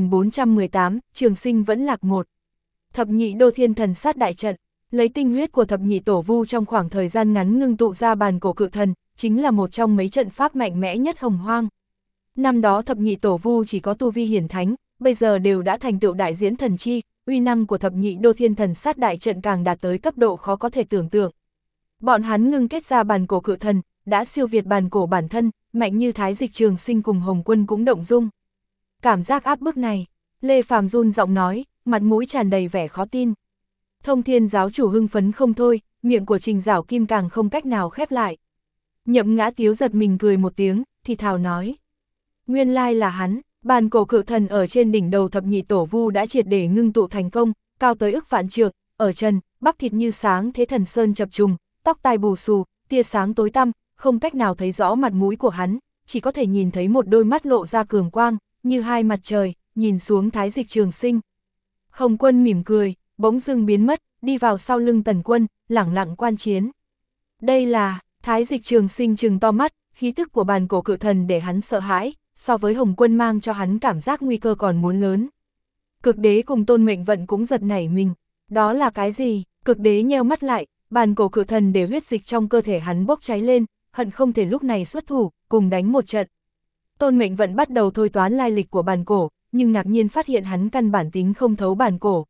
2418, Trường Sinh vẫn lạc 1. Thập nhị đô thiên thần sát đại trận, lấy tinh huyết của thập nhị tổ vu trong khoảng thời gian ngắn ngưng tụ ra bàn cổ cự thần, chính là một trong mấy trận pháp mạnh mẽ nhất hồng hoang. Năm đó thập nhị tổ vu chỉ có tu vi hiển thánh, bây giờ đều đã thành tựu đại diễn thần chi, uy năng của thập nhị đô thiên thần sát đại trận càng đạt tới cấp độ khó có thể tưởng tượng. Bọn hắn ngưng kết ra bàn cổ cự thần, đã siêu việt bàn cổ bản thân, mạnh như Thái Dịch Trường Sinh cùng Hồng Quân cũng động dung. Cảm giác áp bức này, Lê Phàm run giọng nói, mặt mũi tràn đầy vẻ khó tin. Thông Thiên giáo chủ hưng phấn không thôi, miệng của Trình Giảo Kim càng không cách nào khép lại. Nhậm Ngã Tiếu giật mình cười một tiếng, thì thào nói. Nguyên lai là hắn, bàn cổ cự thần ở trên đỉnh đầu thập nhị tổ vu đã triệt để ngưng tụ thành công, cao tới ức vạn trượng, ở chân, bắp thịt như sáng thế thần sơn chập trùng, tóc tai bù xù, tia sáng tối tăm, không cách nào thấy rõ mặt mũi của hắn, chỉ có thể nhìn thấy một đôi mắt lộ ra cường quang, như hai mặt trời, nhìn xuống Thái Dịch Trường Sinh. Hồng Quân mỉm cười, bỗng dưng biến mất, đi vào sau lưng Tần Quân, lẳng lặng quan chiến. Đây là, Thái Dịch Trường Sinh trừng to mắt, khí tức của bàn cổ cự thần để hắn sợ hãi, so với Hồng Quân mang cho hắn cảm giác nguy cơ còn muốn lớn. Cực đế cùng Tôn Mệnh Vận cũng giật nảy mình, đó là cái gì? Cực đế nheo mắt lại, bàn cổ cự thần để huyết dịch trong cơ thể hắn bốc cháy lên, hận không thể lúc này xuất thủ, cùng đánh một trận. Tôn Mệnh Vận bắt đầu thôi toán lai lịch của bàn cổ, nhưng ngạc nhiên phát hiện hắn căn bản tính không thấu bàn cổ.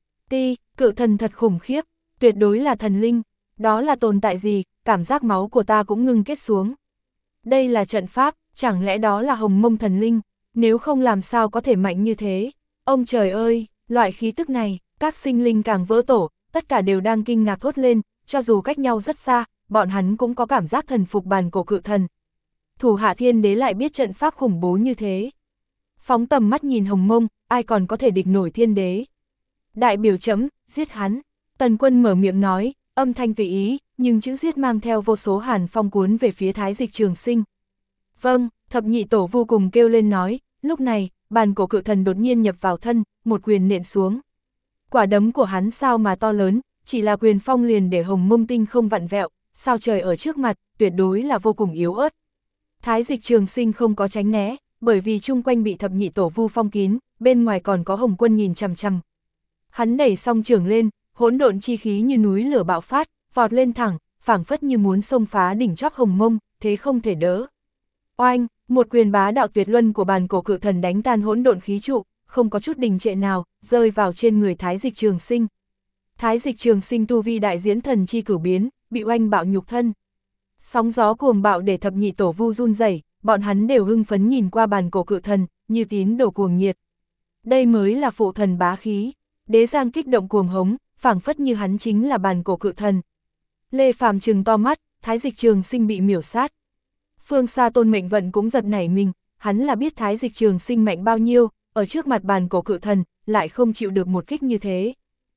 Cự thần thật khủng khiếp, tuyệt đối là thần linh, đó là tồn tại gì, cảm giác máu của ta cũng ngưng kết xuống. Đây là trận pháp, chẳng lẽ đó là hồng mông thần linh, nếu không làm sao có thể mạnh như thế. Ông trời ơi, loại khí tức này, các sinh linh càng vỡ tổ, tất cả đều đang kinh ngạc thốt lên, cho dù cách nhau rất xa, bọn hắn cũng có cảm giác thần phục bàn cổ cự thần. Thủ hạ thiên đế lại biết trận pháp khủng bố như thế. Phóng tầm mắt nhìn hồng mông, ai còn có thể địch nổi thiên đế. Đại biểu chấm, giết hắn. Tần Quân mở miệng nói, âm thanh tùy ý, nhưng chữ giết mang theo vô số hàn phong cuốn về phía Thái Dịch Trường Sinh. Vâng, thập nhị tổ vô cùng kêu lên nói, lúc này, bàn cổ cự thần đột nhiên nhập vào thân, một quyền nện xuống. Quả đấm của hắn sao mà to lớn, chỉ là quyền phong liền để hồng mông tinh không vặn vẹo, sao trời ở trước mặt, tuyệt đối là vô cùng yếu ớt. Thái Dịch Trường Sinh không có tránh né, bởi vì chung quanh bị thập nhị tổ vu phong kín, bên ngoài còn có Hồng Quân nhìn chằm chằm. Hắn đẩy song trưởng lên, hỗn độn chi khí như núi lửa bạo phát, vọt lên thẳng, phảng phất như muốn xông phá đỉnh chóp hồng mông, thế không thể đỡ. Oanh, một quyền bá đạo tuyệt luân của bàn cổ cự thần đánh tan hỗn độn khí trụ, không có chút đình trệ nào, rơi vào trên người Thái Dịch Trường Sinh. Thái Dịch Trường Sinh tu vi đại diễn thần chi cửu biến, bị oanh bạo nhục thân. Sóng gió cuồng bạo để thập nhị tổ vu run rẩy, bọn hắn đều hưng phấn nhìn qua bàn cổ cự thần, như tín đồ cuồng nhiệt. Đây mới là phụ thần bá khí. Đế Giang kích động cuồng hống, phảng phất như hắn chính là bàn cổ cự thần. Lê Phàm trừng to mắt, Thái Dịch Trường Sinh bị miểu sát. Phương xa Tôn Mệnh Vận cũng giật nảy mình, hắn là biết Thái Dịch Trường Sinh mạnh bao nhiêu, ở trước mặt bàn cổ cự thần, lại không chịu được một kích như thế.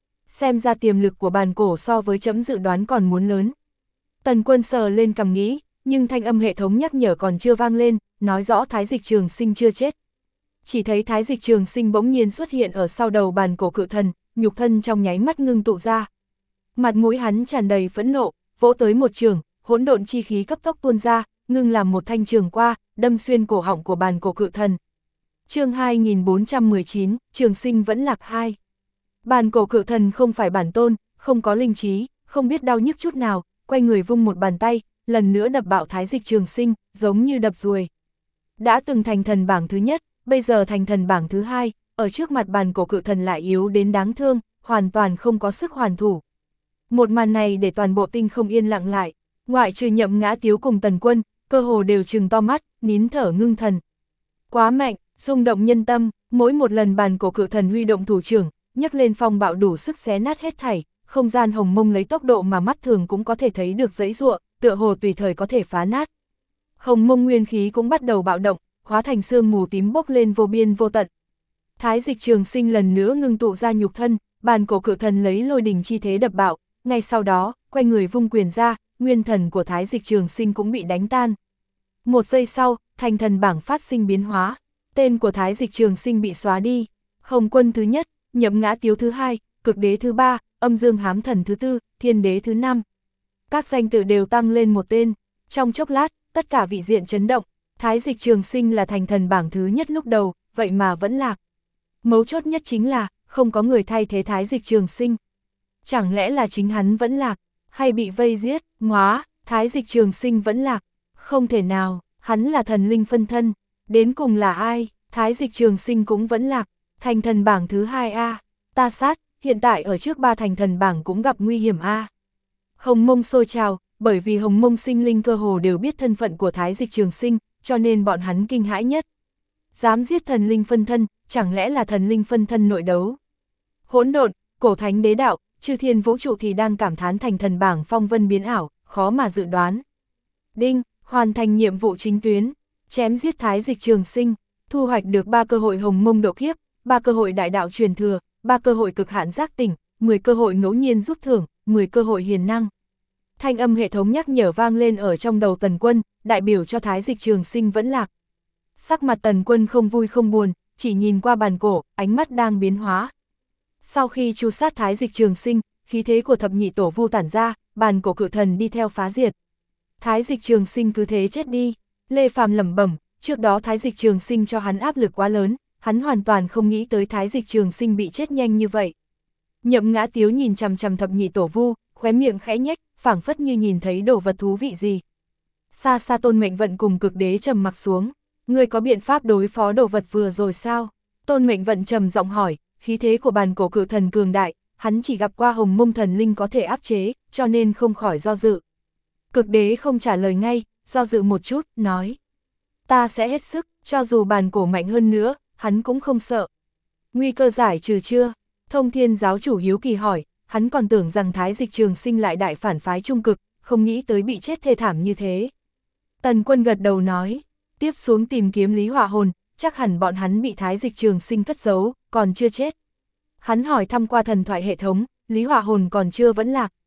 Xem ra tiềm lực của bàn cổ so với chấm dự đoán còn muốn lớn. Tần Quân sờ lên cằm nghĩ, nhưng thanh âm hệ thống nhắc nhở còn chưa vang lên, nói rõ Thái Dịch Trường Sinh chưa chết. Chỉ thấy Thái Dịch Trường Sinh bỗng nhiên xuất hiện ở sau đầu bàn cổ cự thần, nhục thân trong nháy mắt ngưng tụ ra. Mặt mũi hắn tràn đầy phẫn nộ, vỗ tới một trường, hỗn độn chi khí cấp tốc tuôn ra, ngưng làm một thanh trường qua, đâm xuyên cổ họng của bàn cổ cự thần. Chương 2419, Trường Sinh vẫn lạc 2. Bàn cổ cự thần không phải bản tôn, không có linh trí, không biết đau nhức chút nào, quay người vung một bàn tay, lần nữa đập bạo Thái Dịch Trường Sinh, giống như đập ruồi. Đã từng thành thần bảng thứ nhất, bây giờ thành thần bảng thứ hai, ở trước mặt bàn cổ cự thần lại yếu đến đáng thương, hoàn toàn không có sức hoàn thủ. Một màn này để toàn bộ tinh không yên lặng lại, ngoại trừ Nhậm Ngã Tiếu cùng Tần Quân, cơ hồ đều trừng to mắt, nín thở ngưng thần. Quá mạnh, rung động nhân tâm, mỗi một lần bàn cổ cự thần huy động thủ trưởng, nhấc lên phong bạo đủ sức xé nát hết thảy, không gian hồng mông lấy tốc độ mà mắt thường cũng có thể thấy được giãy giụa, tựa hồ tùy thời có thể phá nát. Hồng mông nguyên khí cũng bắt đầu bạo động, hóa thành sương mù tím bốc lên vô biên vô tận. Thái Dịch Trường Sinh lần nữa ngưng tụ ra nhục thân, bàn cổ cự thần lấy lôi đình chi thế đập bạo, ngay sau đó, quay người vung quyền ra, nguyên thần của Thái Dịch Trường Sinh cũng bị đánh tan. Một giây sau, thành thần bảng phát sinh biến hóa, tên của Thái Dịch Trường Sinh bị xóa đi, Hồng Quân thứ nhất, Nhậm Ngã Tiếu thứ hai, Cực Đế thứ ba, Âm Dương Hám Thần thứ tư, Thiên Đế thứ năm. Các danh tự đều tăng lên một tên, trong chốc lát, tất cả vị diện chấn động, Thái Dịch Trường Sinh là thành thần bảng thứ nhất lúc đầu, vậy mà vẫn lạc. Mấu chốt nhất chính là, không có người thay thế Thái Dịch Trường Sinh. Chẳng lẽ là chính hắn vẫn lạc, hay bị vây giết, ngóa, Thái Dịch Trường Sinh vẫn lạc. Không thể nào, hắn là thần linh phân thân, đến cùng là ai, Thái Dịch Trường Sinh cũng vẫn lạc, thành thần bảng thứ 2A, ta sát, hiện tại ở trước 3 thành thần bảng cũng gặp nguy hiểm A. Hồng Mông sôi trào, bởi vì Hồng Mông sinh linh cơ hồ đều biết thân phận của Thái Dịch Trường Sinh, cho nên bọn hắn kinh hãi nhất. Dám giết thần linh phân thân, chẳng lẽ là thần linh phân thân nội đấu? Hỗn độn, cổ thánh đế đạo, chư thiên vũ trụ thì đang cảm thán thành thần bảng phong vân biến ảo, khó mà dự đoán. Đinh, hoàn thành nhiệm vụ chính tuyến, chém giết Thái Dịch Trường Sinh, thu hoạch được 3 cơ hội Hồng Mông độ kiếp, 3 cơ hội đại đạo truyền thừa, 3 cơ hội cực hạn giác tỉnh, 10 cơ hội ngẫu nhiên rút thưởng, 10 cơ hội hiền năng. Thanh âm hệ thống nhắc nhở vang lên ở trong đầu Tần Quân, đại biểu cho Thái Dịch Trường Sinh vẫn lạc. Sắc mặt Tần Quân không vui không buồn, chỉ nhìn qua bàn cổ, ánh mắt đang biến hóa. Sau khi tru sát Thái Dịch Trường Sinh, khí thế của thập nhị tổ vu tản ra, bàn cổ cự thần đi theo phá diệt. Thái Dịch Trường Sinh cứ thế chết đi. Lê Phàm lẩm bẩm, trước đó Thái Dịch Trường Sinh cho hắn áp lực quá lớn, hắn hoàn toàn không nghĩ tới Thái Dịch Trường Sinh bị chết nhanh như vậy. Nhậm Ngã Tiếu nhìn chằm chằm thập nhị tổ vu, khóe miệng khẽ nhếch, phảng phất như nhìn thấy đồ vật thú vị gì. Xa xa Tôn Mệnh Vận cùng Cực Đế trầm mặc xuống, ngươi có biện pháp đối phó đồ vật vừa rồi sao? Tôn Mệnh Vận trầm giọng hỏi, khí thế của bàn cổ cự thần cường đại, hắn chỉ gặp qua Hồng Mông thần linh có thể áp chế, cho nên không khỏi do dự. Cực Đế không trả lời ngay, do dự một chút, nói. Ta sẽ hết sức, cho dù bàn cổ mạnh hơn nữa, hắn cũng không sợ. Nguy cơ giải trừ chưa? Thông Thiên giáo chủ hiếu kỳ hỏi, hắn còn tưởng rằng Thái Dịch Trường Sinh lại đại phản phái trung cực, không nghĩ tới bị chết thê thảm như thế. Tần Quân gật đầu nói, tiếp xuống tìm kiếm Lý Hỏa Hồn, chắc hẳn bọn hắn bị Thái Dịch Trường Sinh cất giấu, còn chưa chết. Hắn hỏi thăm qua thần thoại hệ thống, Lý Hỏa Hồn còn chưa vẫn lạc.